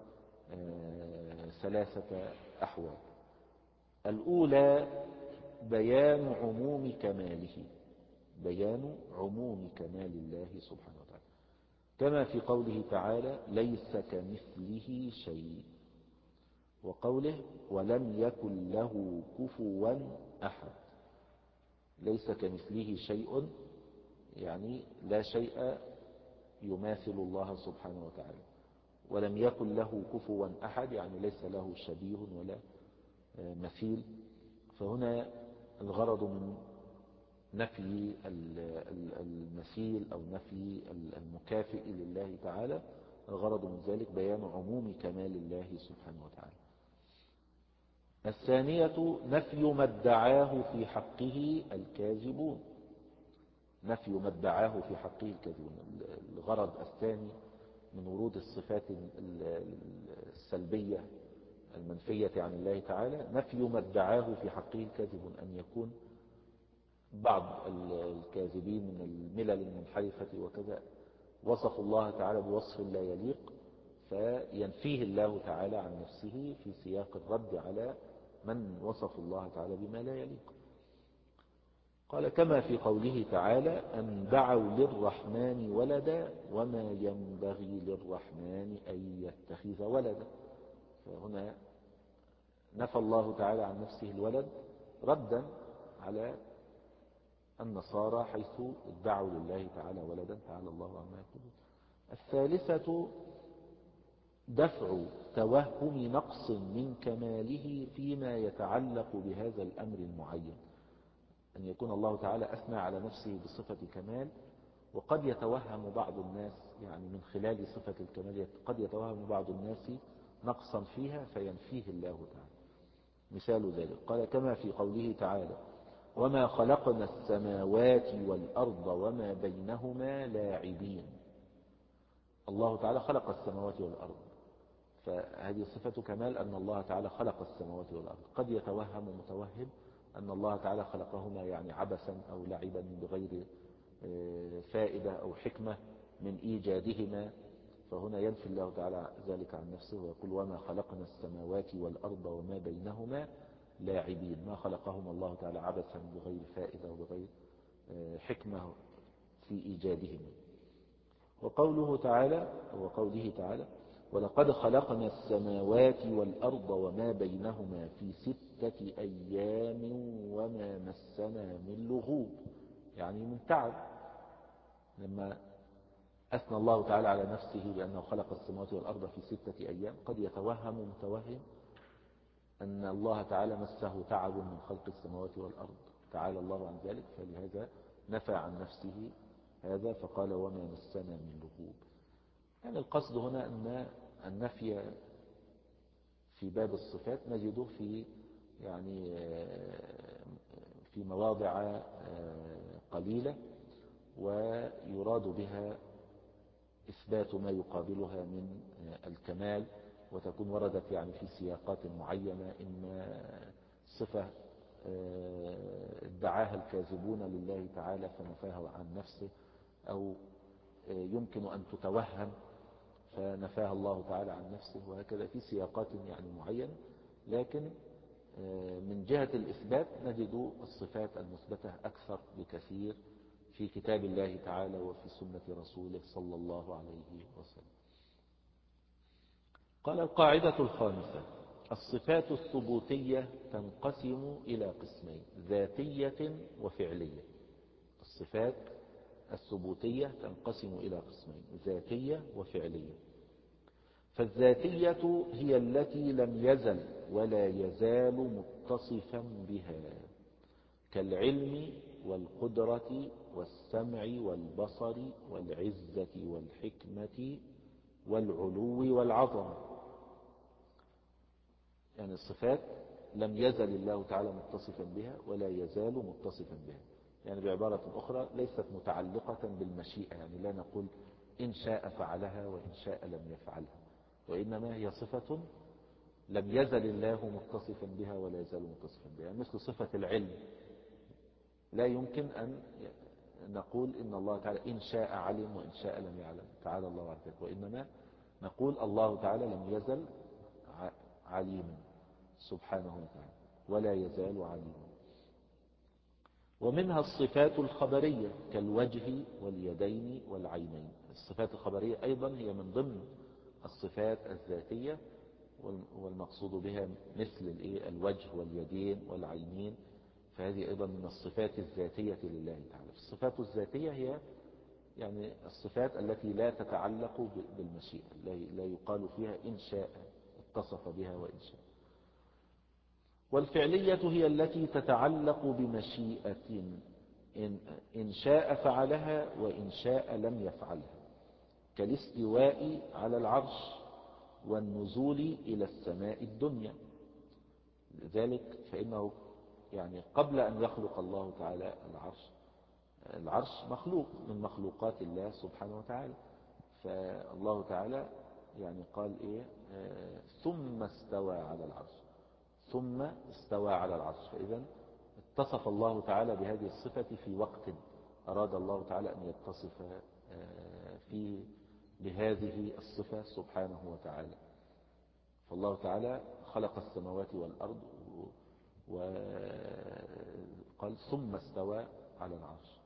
ثلاثة أحوال. الأولى بيان عموم كماله، بيان عموم كمال الله سبحانه وتعالى، كما في قوله تعالى ليس كمثله شيء، وقوله ولم يكن له كفوا أحد. ليس كمثله شيء يعني لا شيء يماثل الله سبحانه وتعالى، ولم يكن له كفوا أحد يعني ليس له شبيه ولا مثيل. فهنا الغرض من نفي المثيل أو نفي المكافئ لله تعالى، الغرض من ذلك بيان عموم كمال الله سبحانه وتعالى. الثانية نفي ما ادعاه في حقه الكاذبون، نفي ما ادعاه في حقه الكاذبون. الغرض الثاني من ورود الصفات السلبية المنفية عن الله تعالى نفي ما ادعاه في حقه الكاذبون، أن يكون بعض الكاذبين من الملل المنحرفة وكذا وصفوا الله تعالى بوصف لا يليق، فينفيه الله تعالى عن نفسه في سياق الرد على من وصف الله تعالى بما لا يليق. قال كما في قوله تعالى أن دعوا للرحمن ولدا وما ينبغي للرحمن أن يتخذ ولدا. فهنا نفى الله تعالى عن نفسه الولد ردا على النصارى حيث ادعوا لله تعالى ولدا، تعالى الله عما يقولون. الثالثة دفع توهم نقص من كماله فيما يتعلق بهذا الأمر المعين، أن يكون الله تعالى أثنى على نفسه بصفة كمال، وقد يتوهم بعض الناس يعني من خلال صفة الكمال قد يتوهم بعض الناس نقصا فيها فينفيه الله تعالى. مثال ذلك قال كما في قوله تعالى وما خلقنا السماوات والأرض وما بينهما لاعبين. الله تعالى خلق السماوات والأرض، فهذه صفة كمال أن الله تعالى خلق السماوات والأرض. قد يتوهم متوهم أن الله تعالى خلقهما يعني عبثا أو لعبا بغير فائدة أو حكمة من إيجادهما، فهنا ينفي الله تعالى ذلك عن نفسه ويقول وما خلقنا السماوات والأرض وما بينهما لاعبين، ما خلقهما الله تعالى عبثا بغير فائدة وبغير حكمة في إيجادهما. وقوله تعالى وقوله تعالى ولقد خلقنا السماوات والأرض وما بينهما في ستة أيام وما مسنا من لغوب، يعني من تعب. لما أثنى الله تعالى على نفسه بأنه خلق السماوات والأرض في ستة أيام قد يتوهم متوهم أن الله تعالى مسه تعب من خلق السماوات والأرض، تعالى الله عن ذلك، فلهذا نفى عن نفسه هذا فقال وما مسنا من لغوب. يعني القصد هنا أن النفي في باب الصفات نجده في يعني في مواضع قليلة، ويراد بها إثبات ما يقابلها من الكمال، وتكون وردت يعني في سياقات معينة، إما صفة ادعاها الكاذبون لله تعالى فنفاها عن نفسه، أو يمكن أن تتوهم فنفاها الله تعالى عن نفسه، وهكذا في سياقات يعني معينة. لكن من جهة الإثبات نجد الصفات المثبتة أكثر بكثير في كتاب الله تعالى وفي سنة رسوله صلى الله عليه وسلم. قال القاعدة الخامسة الصفات الثبوتية تنقسم إلى قسمين ذاتية وفعلية. الصفات الثبوتية تنقسم إلى قسمين ذاتية وفعلية. فالذاتية هي التي لم يزل ولا يزال متصفا بها كالعلم والقدرة والسمع والبصر والعزة والحكمة والعلو والعظمة. يعني الصفات لم يزل الله تعالى متصفا بها ولا يزال متصفا بها، يعني بعبارة أخرى ليست متعلقة بالمشيئة، يعني لا نقول إن شاء فعلها وإن شاء لم يفعلها، وإنما هي صفة لم يزل الله متصفا بها ولا يزال متصفا بها. مثل صفة العلم لا يمكن أن نقول إن الله تعالى إن شاء علم وإن شاء لم يعلم، تعالى الله عن ذلك، وإنما نقول الله تعالى لم يزل عليما سبحانه وتعالى ولا يزال عليما. ومنها الصفات الخبرية كالوجه واليدين والعينين. الصفات الخبرية أيضا هي من ضمن الصفات الذاتية، والمقصود بها مثل الوجه واليدين والعينين، فهذه أيضا من الصفات الذاتية لله تعالى. الصفات الذاتية هي يعني الصفات التي لا تتعلق بالمشيئة، لا يقال فيها إن شاء اتصف بها وإن شاء. والفعلية هي التي تتعلق بمشيئة، إن شاء فعلها وإن شاء لم يفعلها، كالاستواء على العرش والنزول إلى السماء الدنيا. لذلك فإنه يعني قبل أن يخلق الله تعالى العرش، العرش مخلوق من مخلوقات الله سبحانه وتعالى، فالله تعالى يعني قال إيه آه ثم استوى على العرش، ثم استوى على العرش. فإذا اتصف الله تعالى بهذه الصفة في وقت أراد الله تعالى أن يتصف آه فيه بهذه الصفة سبحانه وتعالى. فالله تعالى خلق السماوات والأرض وقال ثم استوى على العرش.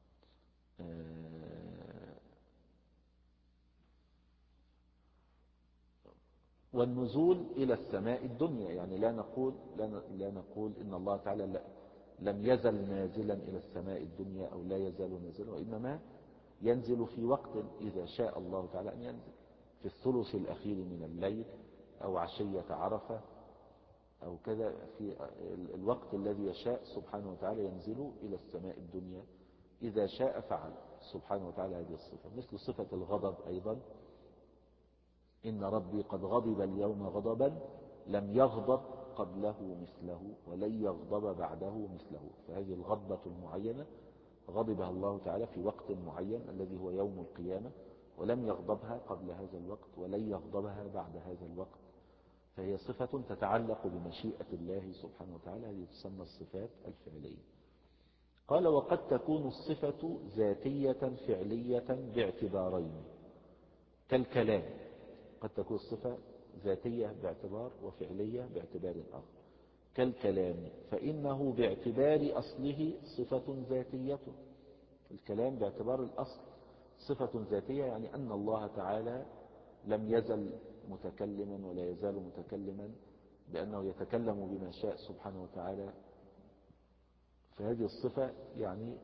والنزول إلى السماء الدنيا، يعني لا نقول لا نقول إن الله تعالى لم يزل نازلا إلى السماء الدنيا أو لا يزال نازلا، وإنما ينزل في وقت إذا شاء الله تعالى أن ينزل، في الثلث الأخير من الليل أو عشية عرفة أو كذا، في الوقت الذي يشاء سبحانه وتعالى ينزل إلى السماء الدنيا إذا شاء فعل سبحانه وتعالى هذه الصفة. مثل صفة الغضب أيضا، إن ربي قد غضب اليوم غضبا لم يغضب قبله مثله ولن يغضب بعده مثله. فهذه الغضبة المعينة غضبها الله تعالى في وقت معين الذي هو يوم القيامة، ولم يغضبها قبل هذا الوقت ولن يغضبها بعد هذا الوقت. فهي صفة تتعلق بمشيئة الله سبحانه وتعالى، هذه تسمى الصفات الفعلية. قال وقد تكون الصفة ذاتية فعلية باعتبارين كالكلام. قد تكون الصفة ذاتية باعتبار وفعلية باعتبار آخر كالكلام، فإنه باعتبار أصله صفة ذاتية. الكلام باعتبار الأصل صفة ذاتية، يعني أن الله تعالى لم يزل متكلما ولا يزال متكلما، بأنه يتكلم بما شاء سبحانه وتعالى. فهذه الصفة يعني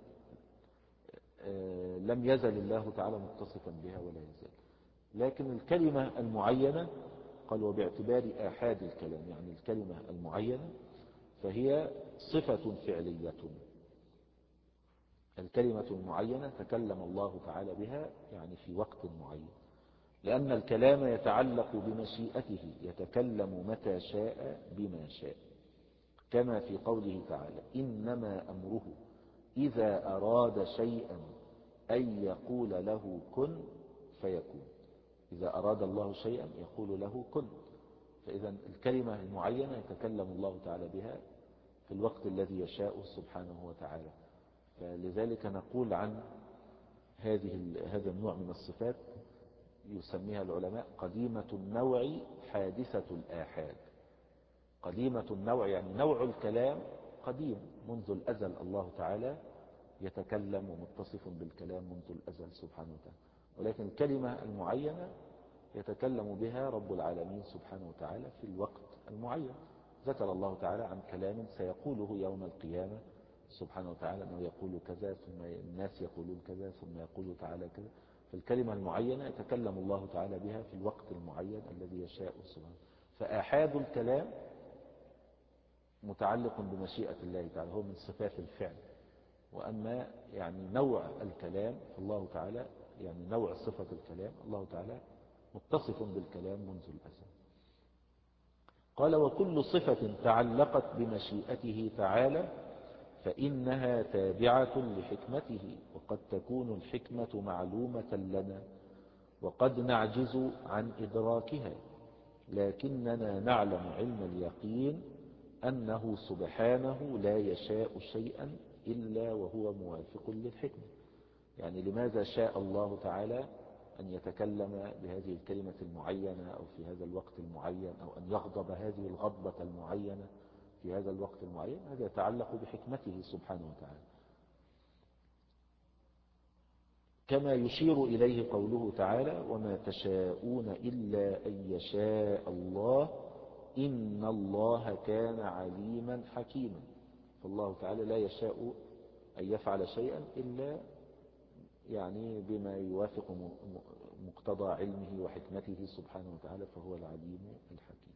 لم يزل الله تعالى متصفا بها ولا يزال. لكن الكلمة المعينة قال وباعتبار آحاد الكلام، يعني الكلمة المعينة فهي صفة فعلية. الكلمة المعينة تكلم الله تعالى بها يعني في وقت معين، لأن الكلام يتعلق بمشيئته، يتكلم متى شاء بما شاء، كما في قوله تعالى إنما أمره إذا أراد شيئا أن يقول له كن فيكون. إذا أراد الله شيئا يقول له كن. فإذا الكلمة المعينة يتكلم الله تعالى بها في الوقت الذي يشاء سبحانه وتعالى. فلذلك نقول عن هذه هذا النوع من الصفات يسميها العلماء قديمة النوع حادثة الآحاد. قديمة النوع يعني نوع الكلام قديم منذ الأزل، الله تعالى يتكلم ومتصف بالكلام منذ الأزل سبحانه وتعالى، ولكن الكلمة المعينة يتكلم بها رب العالمين سبحانه وتعالى في الوقت المعين. ذكر الله تعالى عن كلام سيقوله يوم القيامة سبحانه وتعالى أنه يقول كذا ثم الناس يقولون كذا ثم يقول تعالى كذا. فالكلمة المعينة يتكلم الله تعالى بها في الوقت المعين الذي يشاء سبحانه. فآحاد الكلام متعلق بمشيئة الله تعالى، هو من صفات الفعل. وأما يعني نوع الكلام فالله تعالى يعني نوع صفة الكلام الله تعالى متصف بالكلام منذ الأزل. قال وكل صفة تعلقت بمشيئته تعالى فإنها تابعة لحكمته، وقد تكون الحكمة معلومة لنا وقد نعجز عن إدراكها، لكننا نعلم علم اليقين أنه سبحانه لا يشاء شيئا إلا وهو موافق للحكمة. يعني لماذا شاء الله تعالى أن يتكلم بهذه الكلمة المعينة أو في هذا الوقت المعين، أو أن يغضب هذه الغضبة المعينة في هذا الوقت المعين؟ هذا يتعلق بحكمته سبحانه وتعالى، كما يشير إليه قوله تعالى وما تشاءون إلا أن يشاء الله إن الله كان عليما حكيما. فالله تعالى لا يشاء أن يفعل شيئا إلا يعني بما يوافق مقتضى علمه وحكمته سبحانه وتعالى، فهو العليم الحكيم.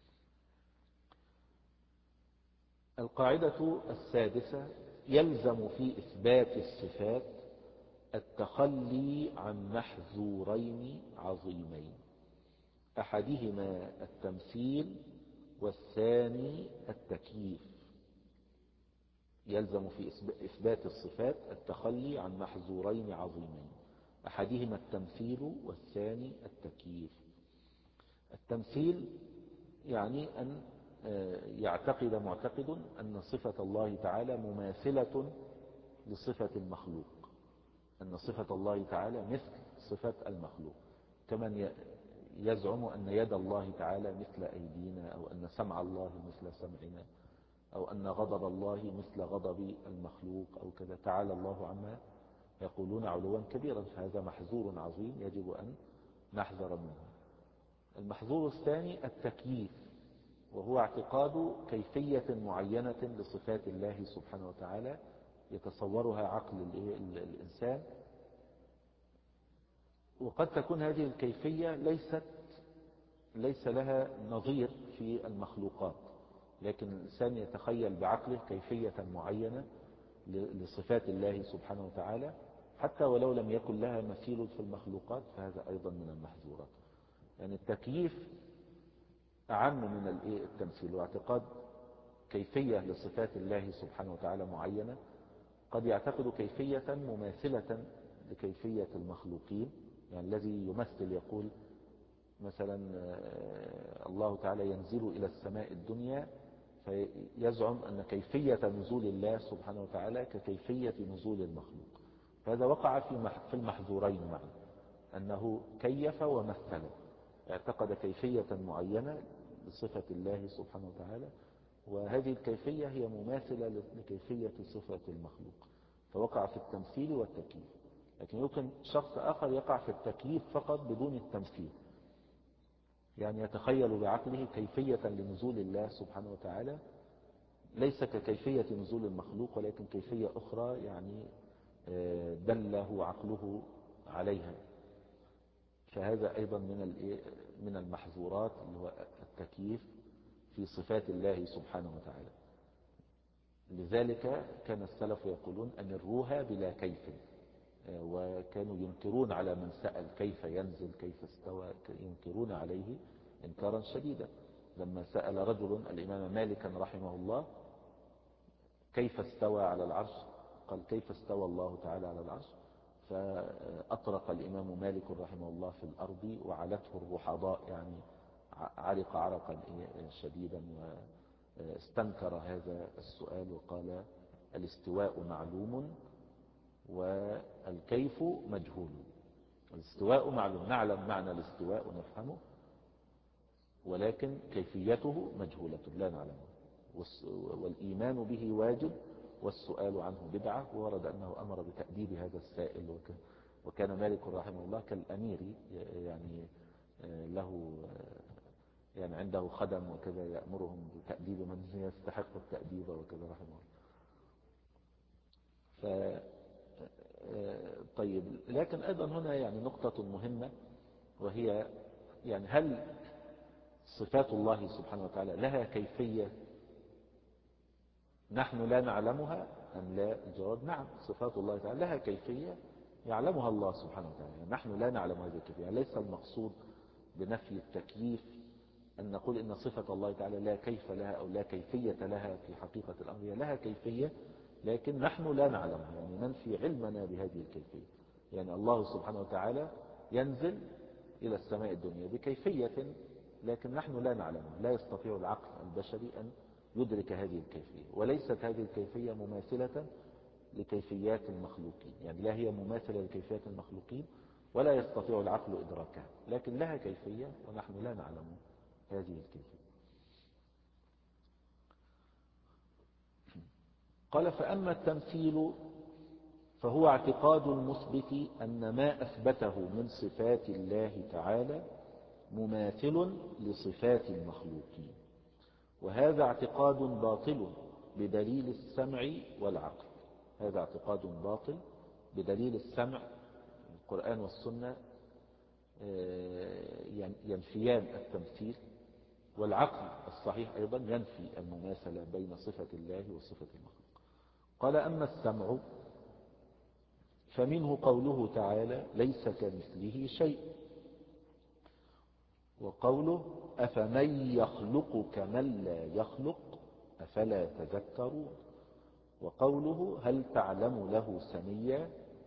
القاعدة السادسة يلزم في إثبات الصفات التخلي عن محذورين عظيمين، أحدهما التمثيل والثاني التكييف. يلزم في إثبات الصفات التخلي عن محظورين عظيمين، أحدهما التمثيل والثاني التكييف. التمثيل يعني أن يعتقد معتقد أن صفة الله تعالى مماثلة لصفة المخلوق، أن صفة الله تعالى مثل صفة المخلوق، كمن يزعم أن يد الله تعالى مثل أيدينا، أو أن سمع الله مثل سمعنا، أو أن غضب الله مثل غضب المخلوق أو كذا. تعالى الله عما يقولون علوا كبيرا، هذا محظور عظيم يجب أن نحذر منه. المحظور الثاني التكييف، وهو اعتقاد كيفية معينة لصفات الله سبحانه وتعالى يتصورها عقل الإنسان، وقد تكون هذه الكيفية ليست ليس لها نظير في المخلوقات، لكن الإنسان يتخيل بعقله كيفية معينة لصفات الله سبحانه وتعالى، حتى ولو لم يكن لها مثيل في المخلوقات، فهذا أيضا من المحظورات. يعني التكييف أعم من التمثيل، واعتقاد كيفية لصفات الله سبحانه وتعالى معينة. قد يعتقد كيفية مماثلة لكيفية المخلوقين، يعني الذي يمثل يقول مثلا الله تعالى ينزل إلى السماء الدنيا، فيزعم أن كيفية نزول الله سبحانه وتعالى ككيفية نزول المخلوق. فهذا وقع في المحظورين معا، أنه كيف ومثل، اعتقد كيفية معينة لصفة الله سبحانه وتعالى، وهذه الكيفية هي مماثلة لكيفية صفة المخلوق، فوقع في التمثيل والتكييف. لكن يمكن شخص آخر يقع في التكييف فقط بدون التمثيل، يعني يتخيل بعقله كيفية لنزول الله سبحانه وتعالى ليس ككيفية نزول المخلوق، ولكن كيفية أخرى يعني دله عقله عليها. فهذا أيضا من من المحظورات، اللي هو التكييف في صفات الله سبحانه وتعالى. لذلك كان السلف يقولون أمروها بلا كيف، وكانوا ينكرون على من سأل كيف ينزل كيف استوى، ينكرون عليه إنكارا شديدا. لما سأل رجل الإمام مالكا رحمه الله كيف استوى على العرش، قال كيف استوى الله تعالى على العرش، فأطرق الإمام مالك رحمه الله في الأرض وعلته الرحضاء، يعني عرق عرقا شديدا، واستنكر هذا السؤال وقال الاستواء معلوم والكيف مجهول. الاستواء معلوم، نعلم معنى الاستواء ونفهمه، ولكن كيفيته مجهولة لا نعلمه، والإيمان به واجب والسؤال عنه بدعة. وورد أنه أمر بتأديب هذا السائل، وكان مالك رحمه الله كالأمير، يعني له يعني عنده خدم وكذا يأمرهم بتأديب من يستحق التأديب وكذا رحمه الله. ف طيب، لكن أيضا هنا يعني نقطة مهمة، وهي يعني هل صفات الله سبحانه وتعالى لها كيفية نحن لا نعلمها أم لا؟ الجواب نعم، صفات الله تعالى لها كيفية يعلمها الله سبحانه وتعالى، نحن لا نعلم هذه الكيفية. ليس المقصود بنفي التكييف أن نقول إن صفة الله تعالى لا كيف لها أو لا كيفية لها، في حقيقة الأمر لها كيفية لكن نحن لا نعلمها، يعني ننفي علمنا بهذه الكيفية. يعني الله سبحانه وتعالى ينزل إلى السماء الدنيا بكيفية لكن نحن لا نعلمها، لا يستطيع العقل البشري أن يدرك هذه الكيفية، وليست هذه الكيفية مماثلة لكيفيات المخلوقين، يعني لا هي مماثلة لكيفيات المخلوقين ولا يستطيع العقل إدراكها، لكن لها كيفية ونحن لا نعلم هذه الكيفية. قال فأما التمثيل فهو اعتقاد المثبت أن ما أثبته من صفات الله تعالى مماثل لصفات المخلوقين، وهذا اعتقاد باطل بدليل السمع والعقل. هذا اعتقاد باطل بدليل السمع، القرآن والسنة ينفيان التمثيل، والعقل الصحيح أيضا ينفي المماثلة بين صفة الله وصفة المخلوق. قال أما السمع فمنه قوله تعالى ليس كمثله شيء، وقوله أفمن يخلق كمن لا يخلق أفلا تذكرون، وقوله هل تعلم له سميا،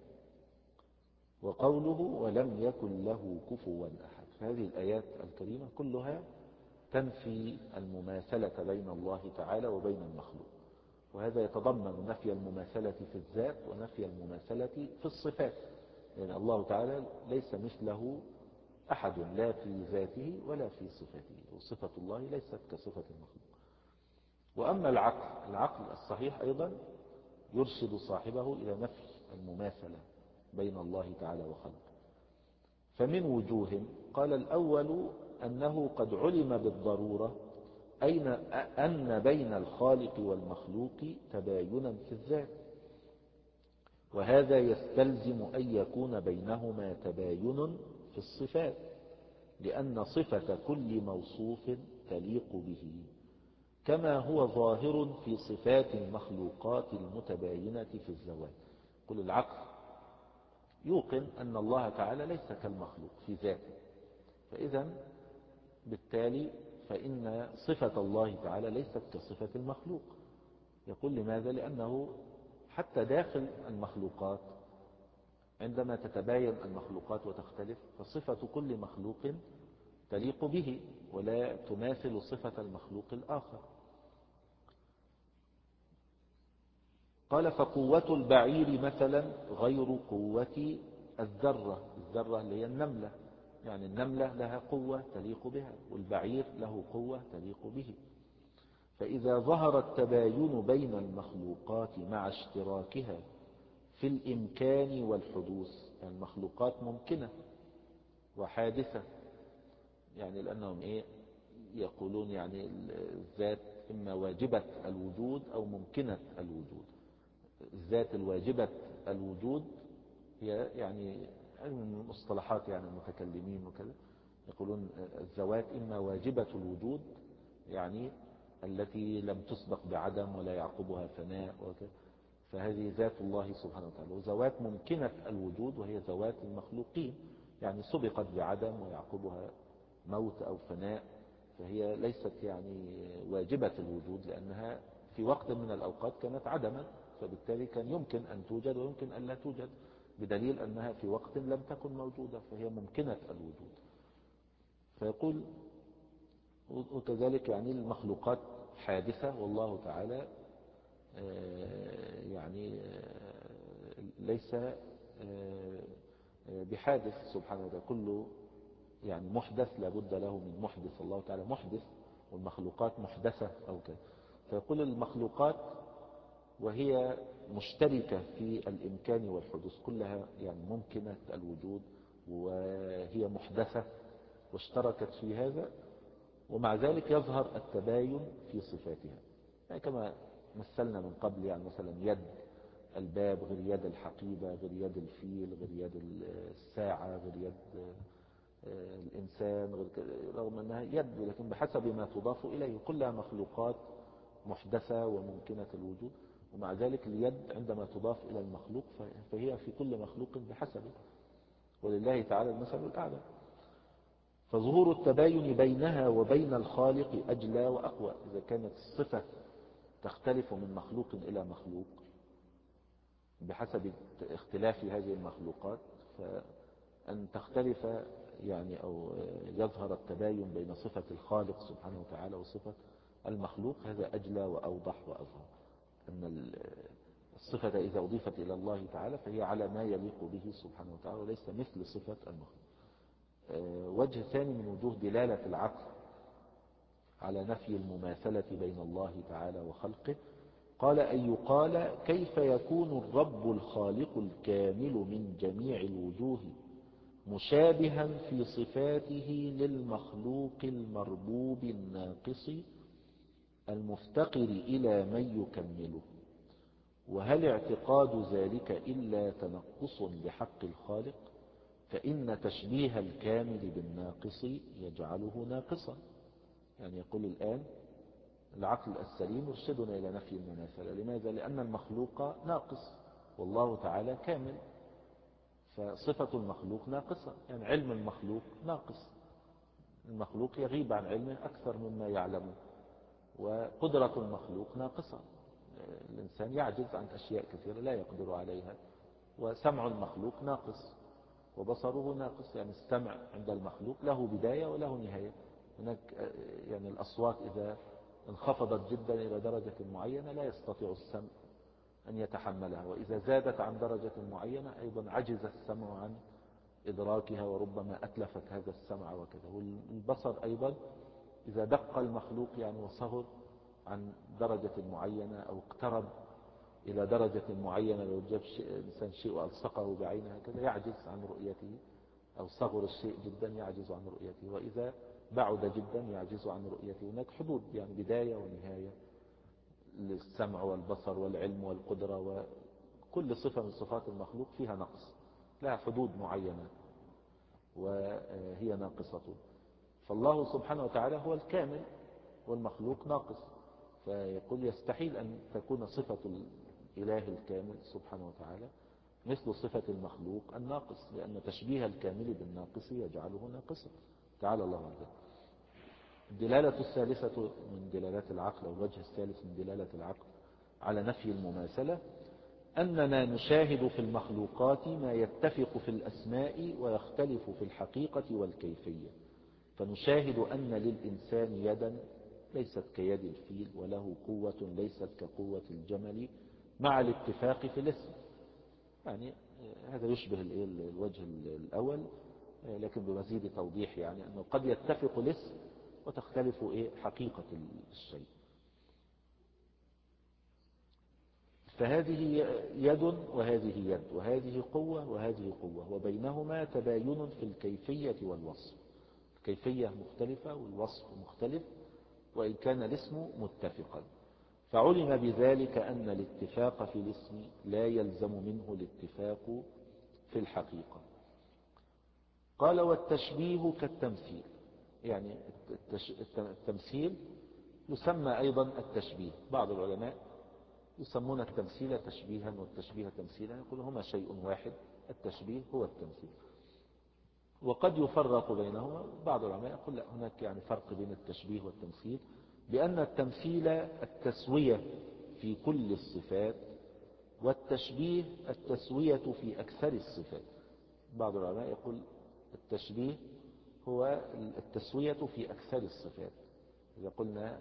وقوله ولم يكن له كفوا أحد. هذه الآيات الكريمة كلها تنفي المماثلة بين الله تعالى وبين المخلوق، وهذا يتضمن نفي المماثلة في الذات ونفي المماثلة في الصفات، لأن يعني الله تعالى ليس مثله أحد لا في ذاته ولا في صفاته، وصفة الله ليست كصفة المخلوق. وأما العقل العقل الصحيح أيضا يرشد صاحبه إلى نفي المماثلة بين الله تعالى وخلقه. فمن وجوه قال الأول أنه قد علم بالضرورة أين أن بين الخالق والمخلوق تباينا في الذات، وهذا يستلزم أن يكون بينهما تباين في الصفات، لأن صفة كل موصوف تليق به، كما هو ظاهر في صفات المخلوقات المتباينة في الزوات. قل العقل يوقن أن الله تعالى ليس كالمخلوق في ذاته، فإذا بالتالي فإن صفة الله تعالى ليست كصفة المخلوق. يقول لماذا؟ لأنه حتى داخل المخلوقات عندما تتباين المخلوقات وتختلف فصفة كل مخلوق تليق به ولا تماثل صفة المخلوق الآخر. قال فقوة البعير مثلا غير قوة الذرة، الذرة اللي هي النملة، يعني النملة لها قوة تليق بها والبعير له قوة تليق به. فإذا ظهر التباين بين المخلوقات مع اشتراكها في الإمكان والحدوث، يعني المخلوقات ممكنة وحادثة، يعني لأنهم إيه يقولون يعني الذات إما واجبة الوجود أو ممكنة الوجود. الذات الواجبة الوجود هي يعني من مصطلحات يعني المتكلمين وكذا، يقولون الذوات إما واجبة الوجود يعني التي لم تسبق بعدم ولا يعقبها فناء وكذا، فهذه ذات الله سبحانه وتعالى. وذوات ممكنة الوجود وهي ذوات المخلوقين، يعني سبقت بعدم ويعقبها موت أو فناء، فهي ليست يعني واجبة الوجود لأنها في وقت من الأوقات كانت عدما، فبالتالي كان يمكن أن توجد ويمكن أن لا توجد، بدليل أنها في وقت لم تكن موجودة فهي ممكنة الوجود. فيقول وكذلك يعني المخلوقات حادثة والله تعالى يعني ليس بحادث سبحانه وتعالى، كله يعني محدث لابد له من محدث، الله تعالى محدث والمخلوقات محدثة أو كذا. فيقول المخلوقات وهي مشتركة في الإمكان والحدوث كلها يعني ممكنة الوجود وهي محدثة واشتركت في هذا، ومع ذلك يظهر التباين في صفاتها، يعني كما مثلنا من قبل، يعني مثلا يد الباب غير يد الحقيبة غير يد الفيل غير يد الساعة غير يد الإنسان غير، رغم أنها يد لكن بحسب ما تضاف إليه، كلها مخلوقات محدثة وممكنة الوجود، ومع ذلك اليد عندما تضاف إلى المخلوق فهي في كل مخلوق بحسبه، ولله تعالى المثل الأعلى. فظهور التباين بينها وبين الخالق أجلى وأقوى. إذا كانت الصفة تختلف من مخلوق إلى مخلوق بحسب اختلاف هذه المخلوقات، فأن تختلف يعني أو يظهر التباين بين صفة الخالق سبحانه وتعالى وصفة المخلوق، هذا أجلى وأوضح وأظهر أن الصفة إذا أضيفت إلى الله تعالى فهي على ما يليق به سبحانه وتعالى وليس مثل صفة المخلوق. وجه ثاني من وجوه دلالة العقل على نفي المماثلة بين الله تعالى وخلقه، قال أن يقال كيف يكون الرب الخالق الكامل من جميع الوجوه مشابها في صفاته للمخلوق المربوب الناقص المفتقر إلى من يكمله، وهل اعتقاد ذلك إلا تنقص بحق الخالق؟ فإن تشبيه الكامل بالناقص يجعله ناقصا. يعني يقول الآن العقل السليم يرشدنا إلى نفي المماثلة. لماذا؟ لأن المخلوق ناقص والله تعالى كامل، فصفة المخلوق ناقصة، يعني علم المخلوق ناقص، المخلوق يغيب عن علمه أكثر مما يعلمه، وقدرة المخلوق ناقصة، الإنسان يعجز عن أشياء كثيرة لا يقدر عليها، وسمع المخلوق ناقص وبصره ناقص. يعني السمع عند المخلوق له بداية وله نهاية. هناك يعني الأصوات إذا انخفضت جدا إلى درجة معينة لا يستطيع السمع أن يتحملها، وإذا زادت عن درجة معينة أيضا عجز السمع عن إدراكها وربما أتلفت هذا السمع وكذا. والبصر أيضا إذا دق المخلوق يعني وصهر عن درجة معينة أو اقترب إلى درجة معينة، لو جاب إنسان شيء وألصقه بعينه كذا يعجز عن رؤيته، أو صغر الشيء جدا يعجز عن رؤيته، وإذا بعد جدا يعجز عن رؤيته. هناك حدود يعني بداية ونهاية للسمع والبصر والعلم والقدرة، وكل صفة من صفات المخلوق فيها نقص، لها حدود معينة وهي ناقصة. فالله سبحانه وتعالى هو الكامل والمخلوق ناقص، فيقول يستحيل أن تكون صفة الإله الكامل سبحانه وتعالى مثل صفة المخلوق الناقص، لأن تشبيه الكامل بالناقص يجعله ناقصا. تعالى الله عز وجل. الدلالة الثالثة من دلالات العقل، أو الوجه الثالث من دلالة العقل على نفي المماثلة، أننا نشاهد في المخلوقات ما يتفق في الأسماء ويختلف في الحقيقة والكيفية. فنشاهد أن للإنسان يدا ليست كيد الفيل، وله قوة ليست كقوة الجمل، مع الاتفاق في الاسم. يعني هذا يشبه الوجه الأول لكن بمزيد توضيح، يعني أنه قد يتفق الاسم وتختلف حقيقة الشيء. فهذه يد وهذه يد، وهذه قوة وهذه قوة، وبينهما تباين في الكيفية والوصف. الكيفية مختلفة والوصف مختلف، وإن كان الاسم متفقا. فعلم بذلك أن الاتفاق في الاسم لا يلزم منه الاتفاق في الحقيقة. قال والتشبيه كالتمثيل. يعني التمثيل يسمى أيضا التشبيه. بعض العلماء يسمون التمثيل تشبيها والتشبيه تمثيلا، يقول هما شيء واحد، التشبيه هو التمثيل. وقد يفرق بينهما. بعض العلماء يقول لا، هناك يعني فرق بين التشبيه والتمثيل، بأن التمثيل التسوية في كل الصفات، والتشبيه التسوية في أكثر الصفات. بعض العلماء يقول التشبيه هو التسوية في أكثر الصفات. إذا قلنا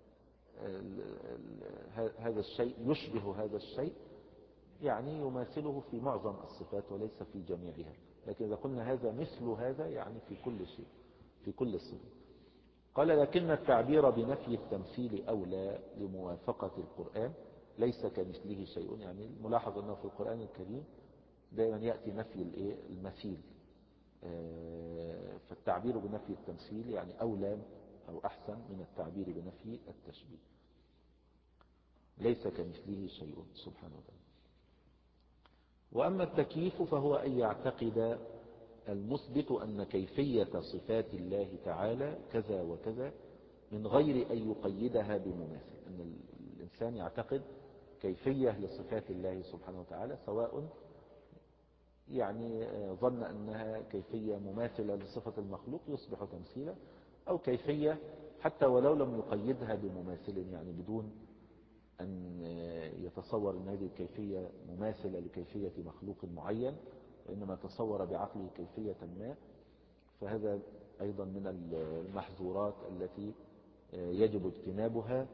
هذا الشيء يشبه هذا الشيء يعني يماثله في معظم الصفات وليس في جميعها. لكن إذا قلنا هذا مثل هذا يعني في كل شيء، في كل الصفات. قال لكن التعبير بنفي التمثيل أولى لموافقة القرآن، ليس كمثله شيء. يعني الملاحظ أنه في القرآن الكريم دائما يأتي نفي المثيل، فالتعبير بنفي التمثيل يعني أولى أو أحسن من التعبير بنفي التشبيه. ليس كمثله شيء سبحانه وتعالى. وأما التكييف فهو أن يعتقد المثبت أن كيفية صفات الله تعالى كذا وكذا من غير أن يقيدها بمماثل. أن الإنسان يعتقد كيفية لصفات الله سبحانه وتعالى، سواء يعني ظن أنها كيفية مماثلة لصفة المخلوق يصبح تمثيلا، أو كيفية حتى ولو لم يقيدها بمماثل، يعني بدون أن يتصور أن هذه الكيفية مماثلة لكيفية مخلوق معين، وإنما تصور بعقله كيفية ما، فهذا أيضا من المحظورات التي يجب اجتنابها،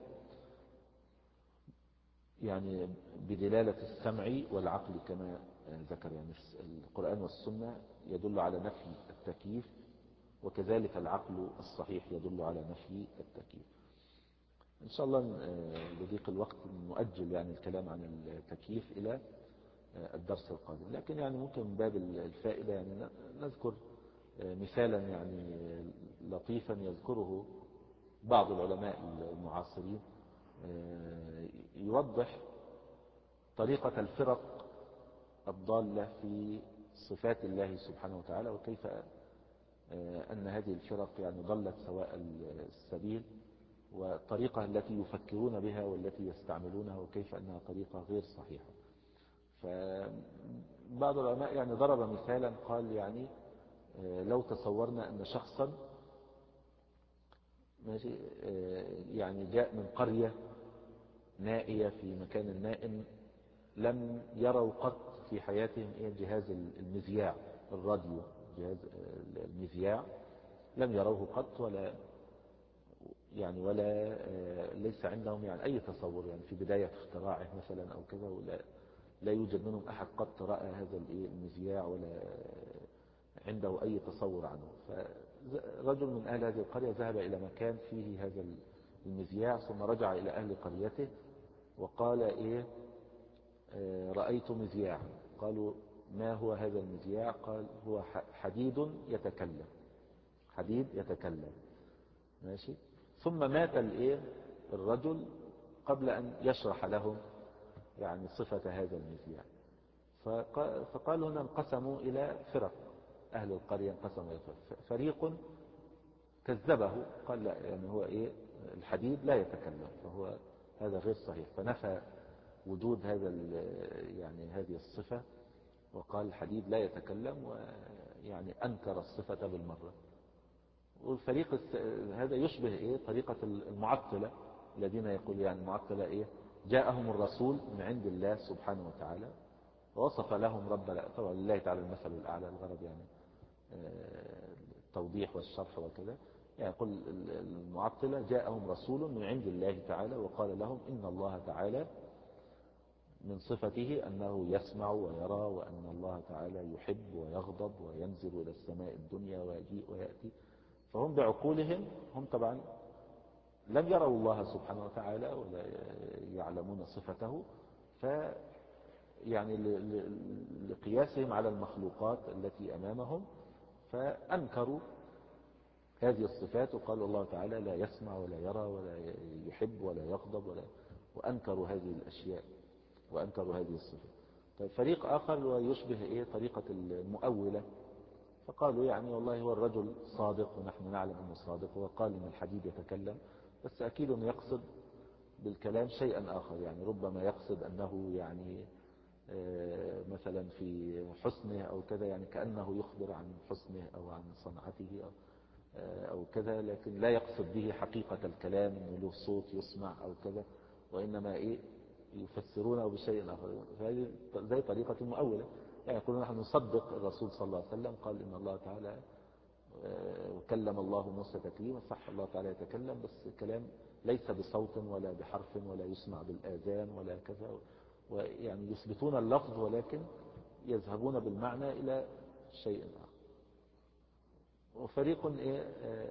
يعني بدلالة السمع والعقل كما ذكر. يعني القرآن والسنة يدل على نفي التكييف، وكذلك العقل الصحيح يدل على نفي التكييف. إن شاء الله لضيق الوقت نؤجل يعني الكلام عن التكييف إلى الدرس القادم، لكن يعني ممكن من باب الفائدة يعني نذكر مثالا يعني لطيفا يذكره بعض العلماء المعاصرين يوضح طريقة الفرق الضالة في صفات الله سبحانه وتعالى، وكيف أن هذه الفرق يعني ضلت سواء السبيل، والطريقة التي يفكرون بها والتي يستعملونها وكيف أنها طريقة غير صحيحة. فبعض العلماء يعني ضرب مثالا، قال يعني لو تصورنا أن شخصا ماشي. يعني جاء من قرية نائية في مكان نائم، لم يروا قط في حياتهم إيه جهاز المذياع، الراديو، جهاز المذياع لم يروه قط، ولا يعني ولا ليس عندهم يعني أي تصور يعني في بداية اختراعه مثلا أو كذا، ولا لا يوجد منهم أحد قط رأى هذا المذياع ولا عنده أي تصور عنه. فرجل من أهل هذه القرية ذهب إلى مكان فيه هذا المذياع، ثم رجع إلى أهل قريته وقال إيه رأيت مذياعا. قالوا ما هو هذا المذياع؟ قال هو حديد يتكلم، حديد يتكلم. ماشي. ثم مات الايه الرجل قبل أن يشرح لهم يعني صفة هذا المذياع. فقالوا هنا انقسموا إلى فرق، أهل القرية انقسموا إلى فرق. فريق كذبه، قال لا يعني هو إيه الحديد لا يتكلم، فهو هذا غير صحيح، فنفى وجود هذا يعني هذه الصفة، وقال الحديد لا يتكلم، ويعني أنكر الصفة بالمرة. والفريق هذا يشبه إيه طريقة المعطلة الذين يقول يعني المعطلة إيه جاءهم الرسول من عند الله سبحانه وتعالى ووصف لهم رب، طبعا لله تعالى المثل الأعلى، الغرض يعني التوضيح والشرح وكذا. يعني يقول المعطلة جاءهم رسول من عند الله تعالى وقال لهم إن الله تعالى من صفته أنه يسمع ويرى، وأن الله تعالى يحب ويغضب وينزل إلى السماء الدنيا ويجيء ويأتي. فهم بعقولهم هم طبعا لم يروا الله سبحانه وتعالى ولا يعلمون صفته، ف يعني لقياسهم على المخلوقات التي أمامهم فأنكروا هذه الصفات، وقالوا الله تعالى لا يسمع ولا يرى ولا يحب ولا يغضب ولا، وأنكروا هذه الأشياء وأنكروا هذه الصفات. طيب فريق آخر ويشبه إيه طريقة المؤولة، فقالوا يعني والله هو الرجل صادق ونحن نعلم أنه صادق، وقال إن الحديد يتكلم، بس أكيد أنه يقصد بالكلام شيئا آخر، يعني ربما يقصد أنه يعني مثلا في حسنه أو كذا، يعني كأنه يخبر عن حسنه أو عن صنعته أو, أو كذا، لكن لا يقصد به حقيقة الكلام أنه له صوت يسمع أو كذا، وإنما إيه يفسرونه بشيء آخر. فهذه زي طريقة المؤولة، يعني يقولون نحن نصدق الرسول صلى الله عليه وسلم قال إن الله تعالى وكلم الله موسى تكليما، صح الله تعالى يتكلم، بس كلام ليس بصوت ولا بحرف ولا يسمع بالآذان ولا كذا، ويعني يثبتون اللفظ ولكن يذهبون بالمعنى إلى شيء آخر. وفريق إيه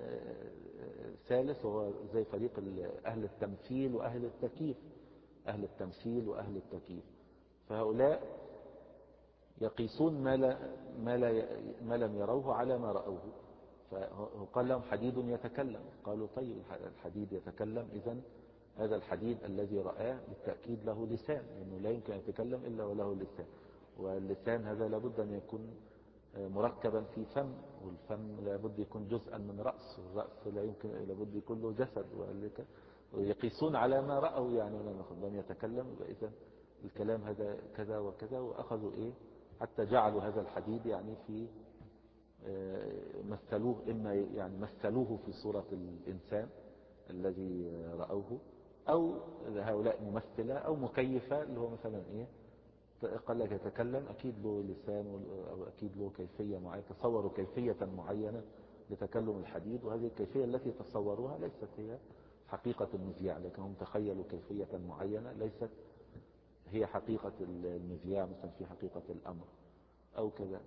ثالث وهو زي فريق أهل التمثيل وأهل التكييف، أهل التمثيل وأهل التكييف. فهؤلاء يقيسون ما, لا ما, لا ما لم يروه على ما رأوه. فقال لهم حديد يتكلم، قالوا طيب الحديد يتكلم، إذن هذا الحديد الذي رآه بالتأكيد له لسان، لأنه لا يمكن أن يتكلم إلا وله لسان، واللسان هذا لابد أن يكون مركبا في فم، والفم لابد يكون جزءا من رأس، والرأس لا يمكن لابد يكون له جسد، ويقيسون على ما رأوا يعني لم يتكلم، إذن الكلام هذا كذا وكذا، وأخذوا إيه حتى جعلوا هذا الحديد يعني في مثلوه، إما يعني مثلوه في صورة الإنسان الذي رأوه، أو هؤلاء ممثلة أو مكيفة، اللي هو مثلا إيه قال لك يتكلم أكيد له لسان أو أكيد له كيفية معينة، تصوروا كيفية معينة لتكلم الحديد، وهذه الكيفية التي تصوروها ليست هي حقيقة المذياع، لكنهم تخيلوا كيفية معينة ليست هي حقيقة المذياع، مثلا في حقيقة الأمر أو كذا.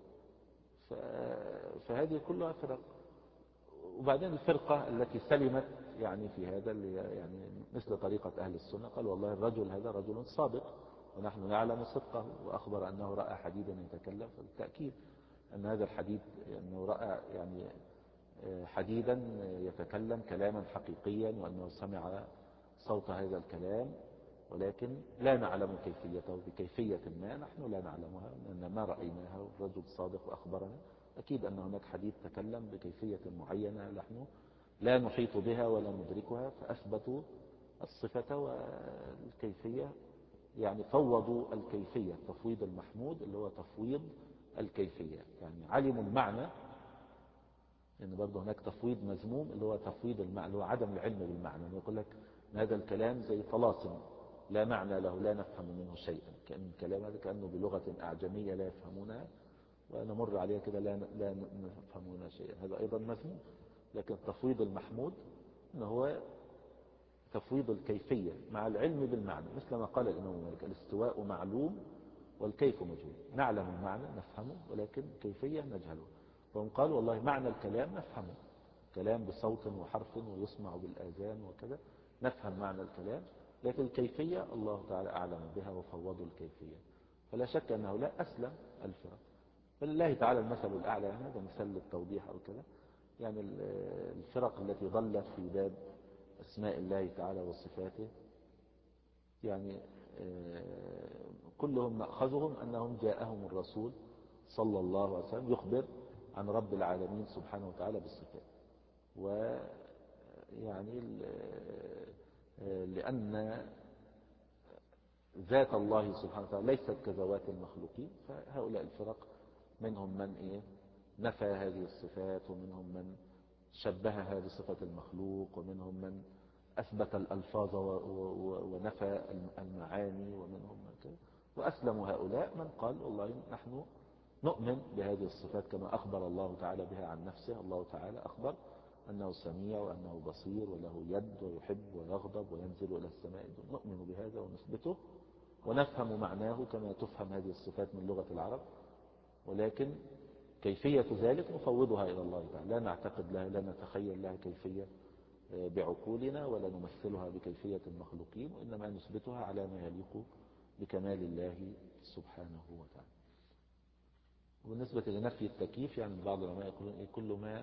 فهذه كلها فرق. وبعدين الفرقة التي سلمت يعني في هذا اللي يعني مثل طريقة أهل السنة، قال والله الرجل هذا رجل صادق ونحن نعلم صدقه، وأخبر أنه رأى حديدا يتكلم، فالتأكيد أن هذا الحديد أنه رأى يعني حديدا يتكلم كلاما حقيقيا، وأنه سمع صوت هذا الكلام، ولكن لا نعلم كيفيته بكيفية ما نحن لا نعلمها، لأن ما رأيناها، والرجل صادق وأخبرنا أكيد أن هناك حديث تكلم بكيفية معينة نحن لا نحيط بها ولا ندركها، فأثبتوا الصفة والكيفية، يعني فوضوا الكيفية، تفويض المحمود اللي هو تفويض الكيفية، يعني علموا المعنى لأن برضه هناك تفويض مذموم اللي هو تفويض المعنى، اللي هو عدم العلم بالمعنى، يعني يقول لك هذا الكلام زي طلاسم لا معنى له لا نفهم منه شيئا، كأن الكلام هذا كأنه بلغة أعجمية لا يفهمونها ونمر عليها كده لا لا نفهم منها شيئا، هذا أيضا مذموم. لكن التفويض المحمود أنه هو تفويض الكيفية مع العلم بالمعنى، مثل ما قال الإمام مالك الاستواء معلوم والكيف مجهول، نعلم المعنى نفهمه ولكن كيفية نجهله. فهم قالوا والله معنى الكلام نفهمه، كلام بصوت وحرف ويسمع بالآذان وكذا، نفهم معنى الكلام، لكن الكيفية الله تعالى أعلم بها وفوضوا الكيفية. فلا شك أن هؤلاء أسلم الفرق، فلله تعالى المثل الأعلى، يعني هذا مثال للتوضيح أو كذا. يعني الفرق التي ضلت في باب أسماء الله تعالى وصفاته، يعني كلهم نأخذهم أنهم جاءهم الرسول صلى الله عليه وسلم يخبر عن رب العالمين سبحانه وتعالى بالصفات، ويعني لأن ذات الله سبحانه وتعالى ليست كذوات المخلوقين، فهؤلاء الفرق منهم من إيه نفى هذه الصفات، ومنهم من شبهها بصفة المخلوق، ومنهم من أثبت الألفاظ ونفى المعاني، ومنهم من كده. وأسلموا هؤلاء من قال والله نحن نؤمن بهذه الصفات كما أخبر الله تعالى بها عن نفسه. الله تعالى أخبر أنه سميع وأنه بصير وله يد ويحب ويغضب وينزل إلى السماء، نؤمن بهذا ونثبته ونفهم معناه كما تفهم هذه الصفات من لغة العرب، ولكن كيفية ذلك نفوضها إلى الله تعالى، لا نعتقد لها، لا نتخيل لها كيفية بعقولنا ولا نمثلها بكيفية المخلوقين، وإنما نثبتها على ما يليق بكمال الله سبحانه وتعالى. وبالنسبة لنفي التكييف، يعني بعض العلماء يقولون إيه كل ما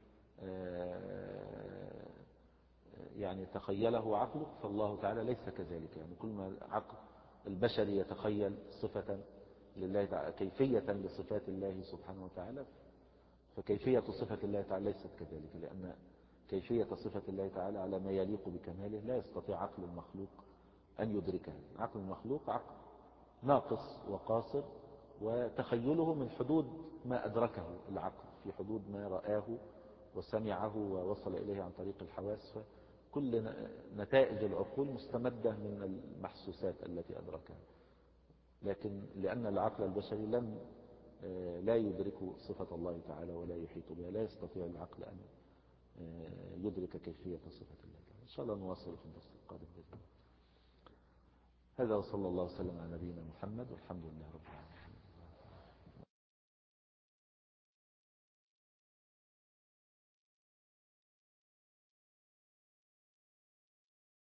يعني تخيله عقلك فالله تعالى ليس كذلك، يعني كل ما عقل البشري يتخيل صفة لله تعالى كيفية لصفات الله سبحانه وتعالى، فكيفية صفة الله تعالى ليست كذلك، لأن كيفية صفة الله تعالى على ما يليق بكماله لا يستطيع عقل المخلوق أن يدركها. عقل المخلوق عقل ناقص وقاصر، وتخيله من حدود ما أدركه العقل، في حدود ما رآه وسمعه ووصل إليه عن طريق الحواس، فكل نتائج العقول مستمدة من المحسوسات التي أدركها. لكن لأن العقل البشري لم لا يدرك صفة الله تعالى ولا يحيط بها، لا يستطيع العقل أن يدرك كيفية صفة الله تعالى. إن شاء الله نواصل في الدرس القادم بإذن الله. هذا وصلى الله وسلم على نبينا محمد والحمد لله رب العالمين.